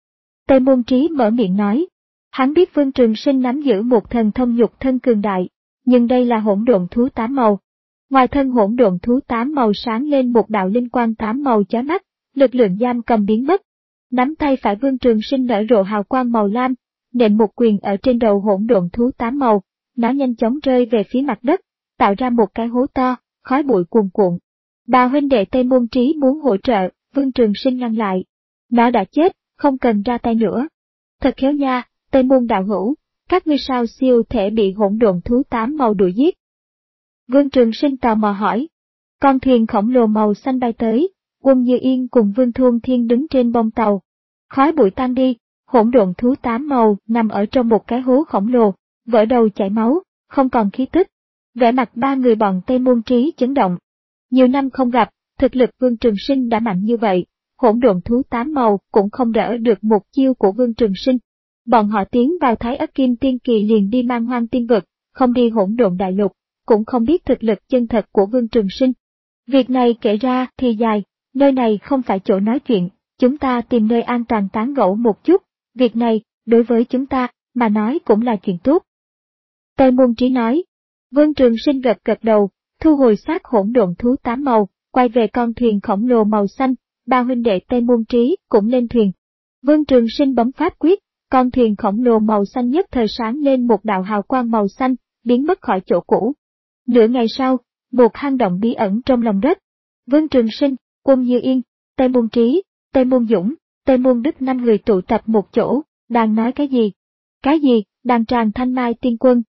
Tây Môn Trí mở miệng nói, hắn biết Vương Trường Sinh nắm giữ một thần thông nhục thân cường đại, nhưng đây là hỗn độn thú tám màu. Ngoài thân hỗn độn thú tám màu sáng lên một đạo linh quang tám màu chói mắt, lực lượng giam cầm biến mất. Nắm tay phải Vương Trường Sinh nở rộ hào quang màu lam, nện một quyền ở trên đầu hỗn độn thú tám màu, nó nhanh chóng rơi về phía mặt đất, tạo ra một cái hố to, khói bụi cuồn cuộn. Ba huynh đệ Tây Môn Trí muốn hỗ trợ, Vương Trường Sinh ngăn lại. Nó đã chết, không cần ra tay nữa. Thật khéo nha, Tây Môn đạo hữu, các ngươi sao siêu thể bị hỗn độn thú tám màu đuổi giết? Vương Trường Sinh tò mò hỏi. Con thuyền khổng lồ màu xanh bay tới, Quân Như Yên cùng Vương Thuần Thiên đứng trên bông tàu. Khói bụi tan đi, hỗn độn thú tám màu nằm ở trong một cái hố khổng lồ, vỡ đầu chảy máu, không còn khí tức. Vẻ mặt ba người bọn Tây Môn Trí chấn động. Nhiều năm không gặp, thực lực Vương Trường Sinh đã mạnh như vậy, hỗn độn thú tám màu cũng không đỡ được một chiêu của Vương Trường Sinh. Bọn họ tiến vào Thái Ất Kim Tiên Kỳ liền đi Man Hoang Tiên Vực, không đi hỗn độn đại lục, cũng không biết thực lực chân thật của Vương Trường Sinh. Việc này kể ra thì dài, nơi này không phải chỗ nói chuyện, chúng ta tìm nơi an toàn tán gẫu một chút, việc này, đối với chúng ta, mà nói cũng là chuyện tốt. Tây Môn Trí nói, Vương Trường Sinh gật gật đầu, thu hồi xác hỗn độn thú tám màu, quay về con thuyền khổng lồ màu xanh, ba huynh đệ Tây Môn Trí cũng lên thuyền. Vương Trường Sinh bấm pháp quyết, con thuyền khổng lồ màu xanh nhất thời sáng lên một đạo hào quang màu xanh, biến mất khỏi chỗ cũ. Nửa ngày sau, một hang động bí ẩn trong lòng đất. Vương Trường Sinh, Uông Như Yên, Tây Môn Trí, Tây Môn Dũng, Tây Môn Đức năm người tụ tập một chỗ, đang nói cái gì? Cái gì? Đàn tràng Thanh Mai Tiên Quân.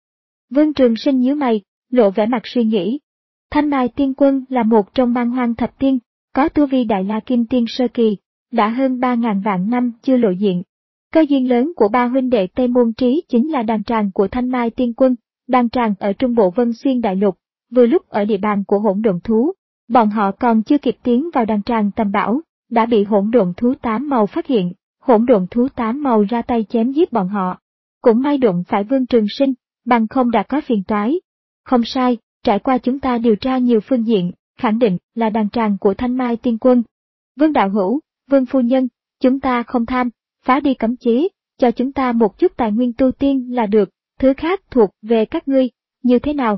Vương Trường Sinh nhíu mày, lộ vẻ mặt suy nghĩ. Thanh Mai Tiên Quân là một trong Man Hoang thập tiên, có tu vi Đại La Kim Tiên sơ kỳ, đã hơn ba ngàn vạn năm chưa lộ diện. Cơ duyên lớn của ba huynh đệ Tây Môn Trí chính là đàn tràng của Thanh Mai Tiên Quân, đàn tràng ở trung bộ Vân Xuyên Đại Lục, vừa lúc ở địa bàn của hỗn độn thú. Bọn họ còn chưa kịp tiến vào đàn tràng tầm bảo, đã bị hỗn độn thú tám màu phát hiện, hỗn độn thú tám màu ra tay chém giết bọn họ. Cũng may đụng phải Vương Trường Sinh, bằng không đã có phiền toái. Không sai, trải qua chúng ta điều tra nhiều phương diện, khẳng định là đàn tràng của Thanh Mai Tiên Quân. Vương Đạo Hữu, Vương Phu Nhân, chúng ta không tham, phá đi cấm chế, cho chúng ta một chút tài nguyên tu tiên là được, thứ khác thuộc về các ngươi, như thế nào?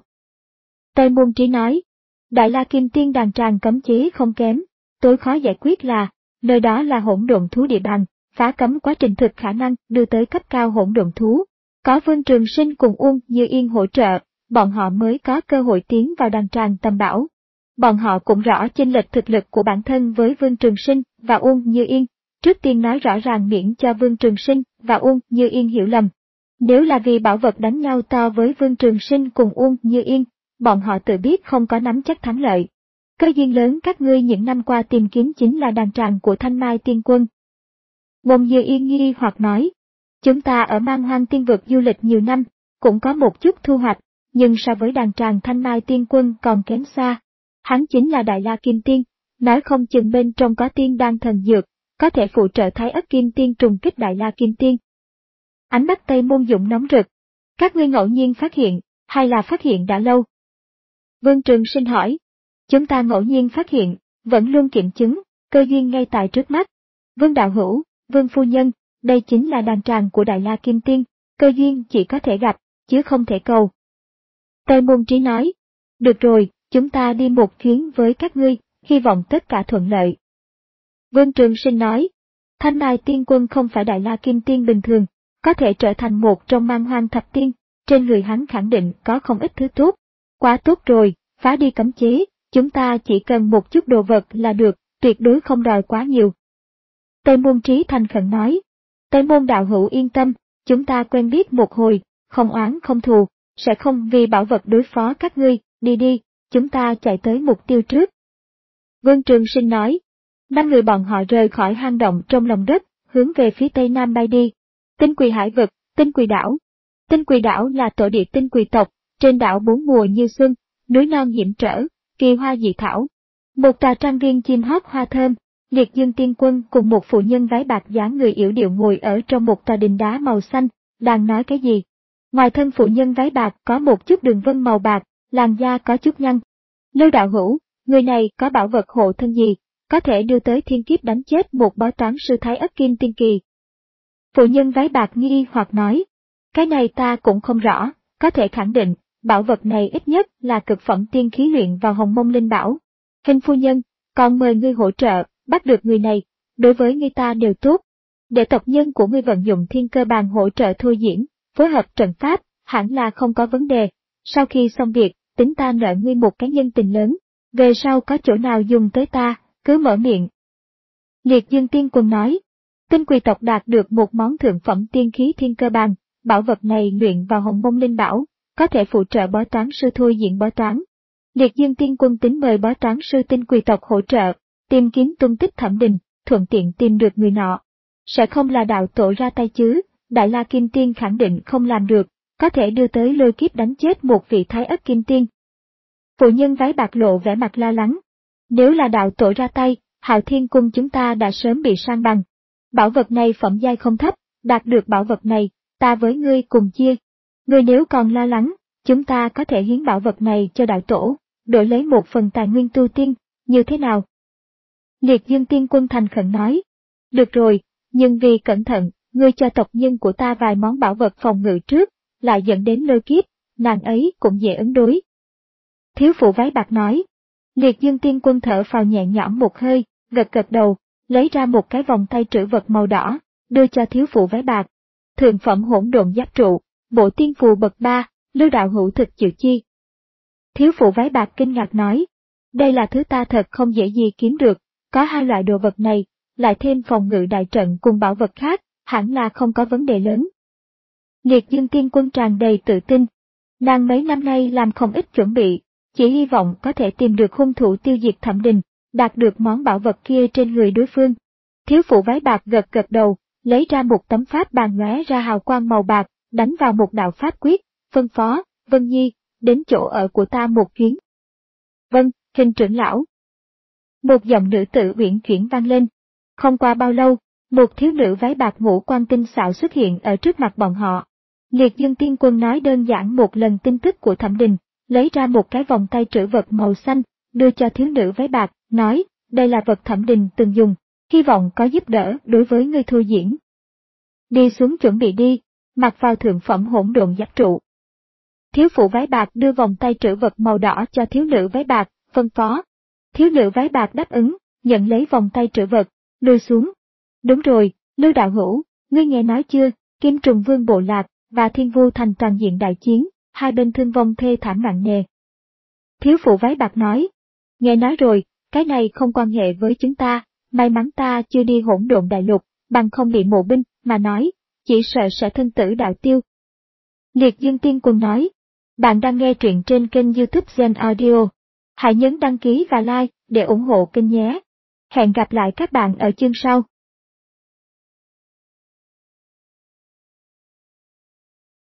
Tây Môn Trí nói, Đại La Kim Tiên đàn tràng cấm chế không kém, tối khó giải quyết là, nơi đó là hỗn độn thú địa bàn, phá cấm quá trình thực khả năng đưa tới cấp cao hỗn độn thú. Có Vương Trường Sinh cùng Uông Như Yên hỗ trợ, bọn họ mới có cơ hội tiến vào đàn tràng tầm bảo. Bọn họ cũng rõ chênh lệch thực lực của bản thân với Vương Trường Sinh và Uông Như Yên, trước tiên nói rõ ràng miễn cho Vương Trường Sinh và Uông Như Yên hiểu lầm. Nếu là vì bảo vật đánh nhau to với Vương Trường Sinh cùng Uông Như Yên, bọn họ tự biết không có nắm chắc thắng lợi. Cơ duyên lớn các ngươi những năm qua tìm kiếm chính là đàn tràng của Thanh Mai Tiên Quân. Uông Như Yên nghi hoặc nói, chúng ta ở Man Hoang Tiên Vực du lịch nhiều năm, cũng có một chút thu hoạch, nhưng so với đàn tràng Thanh Mai Tiên Quân còn kém xa. Hắn chính là Đại La Kim Tiên, nói không chừng bên trong có tiên đan thần dược, có thể phụ trợ Thái Ất Kim Tiên trùng kích Đại La Kim Tiên. Ánh mắt Tây Môn Dũng nóng rực. Các ngươi ngẫu nhiên phát hiện, hay là phát hiện đã lâu? Vương Trường Sinh hỏi. Chúng ta ngẫu nhiên phát hiện, vẫn luôn kiểm chứng, cơ duyên ngay tại trước mắt. Vương Đạo Hữu, Vương Phu Nhân, đây chính là đàn tràng của Đại La Kim Tiên, cơ duyên chỉ có thể gặp, chứ không thể cầu. Tây Môn Trí nói. Được rồi, chúng ta đi một chuyến với các ngươi, hy vọng tất cả thuận lợi. Vương Trường Sinh nói. Thanh Mai Tiên Quân không phải Đại La Kim Tiên bình thường, có thể trở thành một trong Man Hoang thập tiên, trên người hắn khẳng định có không ít thứ tốt. Quá tốt rồi, phá đi cấm chế, chúng ta chỉ cần một chút đồ vật là được, tuyệt đối không đòi quá nhiều. Tây Môn Trí thành khẩn nói. Tây Môn Đạo Hữu yên tâm, chúng ta quen biết một hồi, không oán không thù, sẽ không vì bảo vật đối phó các ngươi, đi đi, chúng ta chạy tới mục tiêu trước. Vương Trường Sinh nói. Năm người bọn họ rời khỏi hang động trong lòng đất, hướng về phía tây nam bay đi. Tinh Quỳ Hải Vực, Tinh Quỳ Đảo. Tinh Quỳ Đảo là tổ địa Tinh Quỳ tộc, trên đảo bốn mùa như xuân, núi non hiểm trở, kỳ hoa dị thảo. Một tòa trang viên chim hót hoa thơm, Liệt Dương Tiên Quân cùng một phụ nhân váy bạc dáng người yểu điệu ngồi ở trong một tòa đình đá màu xanh, đang nói cái gì. Ngoài thân phụ nhân váy bạc có một chút đường vân màu bạc, làn da có chút nhăn. Lưu Đạo Hữu, người này có bảo vật hộ thân gì, có thể đưa tới thiên kiếp đánh chết một bói toán sư Thái Ất Kim Tiên Kỳ. Phụ nhân váy bạc nghi hoặc nói, cái này ta cũng không rõ, có thể khẳng định, bảo vật này ít nhất là cực phẩm tiên khí luyện vào Hồng Mông Linh Bảo. Hình phu nhân, còn mời ngươi hỗ trợ, bắt được người này, đối với ngươi ta đều tốt. Để tộc nhân của ngươi vận dụng thiên cơ bàn hỗ trợ thôi diễn, phối hợp trận pháp, hẳn là không có vấn đề. Sau khi xong việc, tính ta nợ ngươi một cái nhân tình lớn, về sau có chỗ nào dùng tới ta, cứ mở miệng. Liệt Dương Tiên Quân nói, Tinh Quỳ tộc đạt được một món thượng phẩm tiên khí thiên cơ bàn, bảo vật này luyện vào Hồng Mông Linh Bảo, có thể phụ trợ bói toán sư thôi diễn bói toán. Liệt Dương Tiên Quân tính mời bói toán sư Tinh Quỳ tộc hỗ trợ, tìm kiếm tung tích Thẩm Đình, thuận tiện tìm được người nọ. Sẽ không là đạo tổ ra tay chứ, Đại La Kim Tiên khẳng định không làm được, có thể đưa tới lôi kiếp đánh chết một vị Thái Ất Kim Tiên. Phụ nhân váy bạc lộ vẻ mặt lo lắng. Nếu là đạo tổ ra tay, Hạo Thiên Cung chúng ta đã sớm bị san bằng. Bảo vật này phẩm giai không thấp, đạt được bảo vật này, ta với ngươi cùng chia. Ngươi nếu còn lo lắng, chúng ta có thể hiến bảo vật này cho đạo tổ, đổi lấy một phần tài nguyên tu tiên, như thế nào? Liệt Dương Tiên Quân thành khẩn nói. Được rồi, nhưng vì cẩn thận, ngươi cho tộc nhân của ta vài món bảo vật phòng ngự trước, lại dẫn đến lôi kiếp, nàng ấy cũng dễ ứng đối. Thiếu phụ váy bạc nói. Liệt Dương Tiên Quân thở phào nhẹ nhõm một hơi, gật gật đầu, lấy ra một cái vòng tay trữ vật màu đỏ, đưa cho thiếu phụ váy bạc. Thượng phẩm hỗn độn giáp trụ, bộ tiên phù bậc ba, Lưu đạo hữu thực chịu chi. Thiếu phụ váy bạc kinh ngạc nói. Đây là thứ ta thật không dễ gì kiếm được, có hai loại đồ vật này, lại thêm phòng ngự đại trận cùng bảo vật khác, hẳn là không có vấn đề lớn. Liệt Dương Tiên Quân tràn đầy tự tin. Nàng mấy năm nay làm không ít chuẩn bị, chỉ hy vọng có thể tìm được hung thủ tiêu diệt Thẩm Đình, đạt được món bảo vật kia trên người đối phương. Thiếu phụ váy bạc gật gật đầu, lấy ra một tấm pháp bàn lóe ra hào quang màu bạc, đánh vào một đạo pháp quyết, phân phó, Vân Nhi, đến chỗ ở của ta một chuyến. Vâng, Hình trưởng lão. Một giọng nữ tử uyển chuyển vang lên. Không qua bao lâu, một thiếu nữ váy bạc ngũ quan tinh xảo xuất hiện ở trước mặt bọn họ. Liệt Dương Tiên Quân nói đơn giản một lần tin tức của Thẩm Đình, lấy ra một cái vòng tay trữ vật màu xanh, đưa cho thiếu nữ váy bạc, nói, đây là vật Thẩm Đình từng dùng, hy vọng có giúp đỡ đối với ngươi Thu Diễn. Đi xuống chuẩn bị đi, mặc vào thượng phẩm hỗn độn giáp trụ. Thiếu phụ váy bạc đưa vòng tay trữ vật màu đỏ cho thiếu nữ váy bạc, phân phó. Thiếu nữ váy bạc đáp ứng, nhận lấy vòng tay trữ vật, lùi xuống. Đúng rồi, Lưu đạo hữu, ngươi nghe nói chưa, Kim Trùng Vương bộ lạc và Thiên Vu thành toàn diện đại chiến, hai bên thương vong thê thảm nặng nề. Thiếu phụ váy bạc nói, nghe nói rồi, cái này không quan hệ với chúng ta, may mắn ta chưa đi hỗn độn đại lục, bằng không bị mộ binh, mà nói, chỉ sợ sẽ thân tử đạo tiêu. Liệt Dương Tiên Quân nói, bạn đang nghe truyện trên kênh YouTube Gen Audio. Hãy nhấn đăng ký và like để ủng hộ kênh nhé. Hẹn gặp lại các bạn ở chương sau.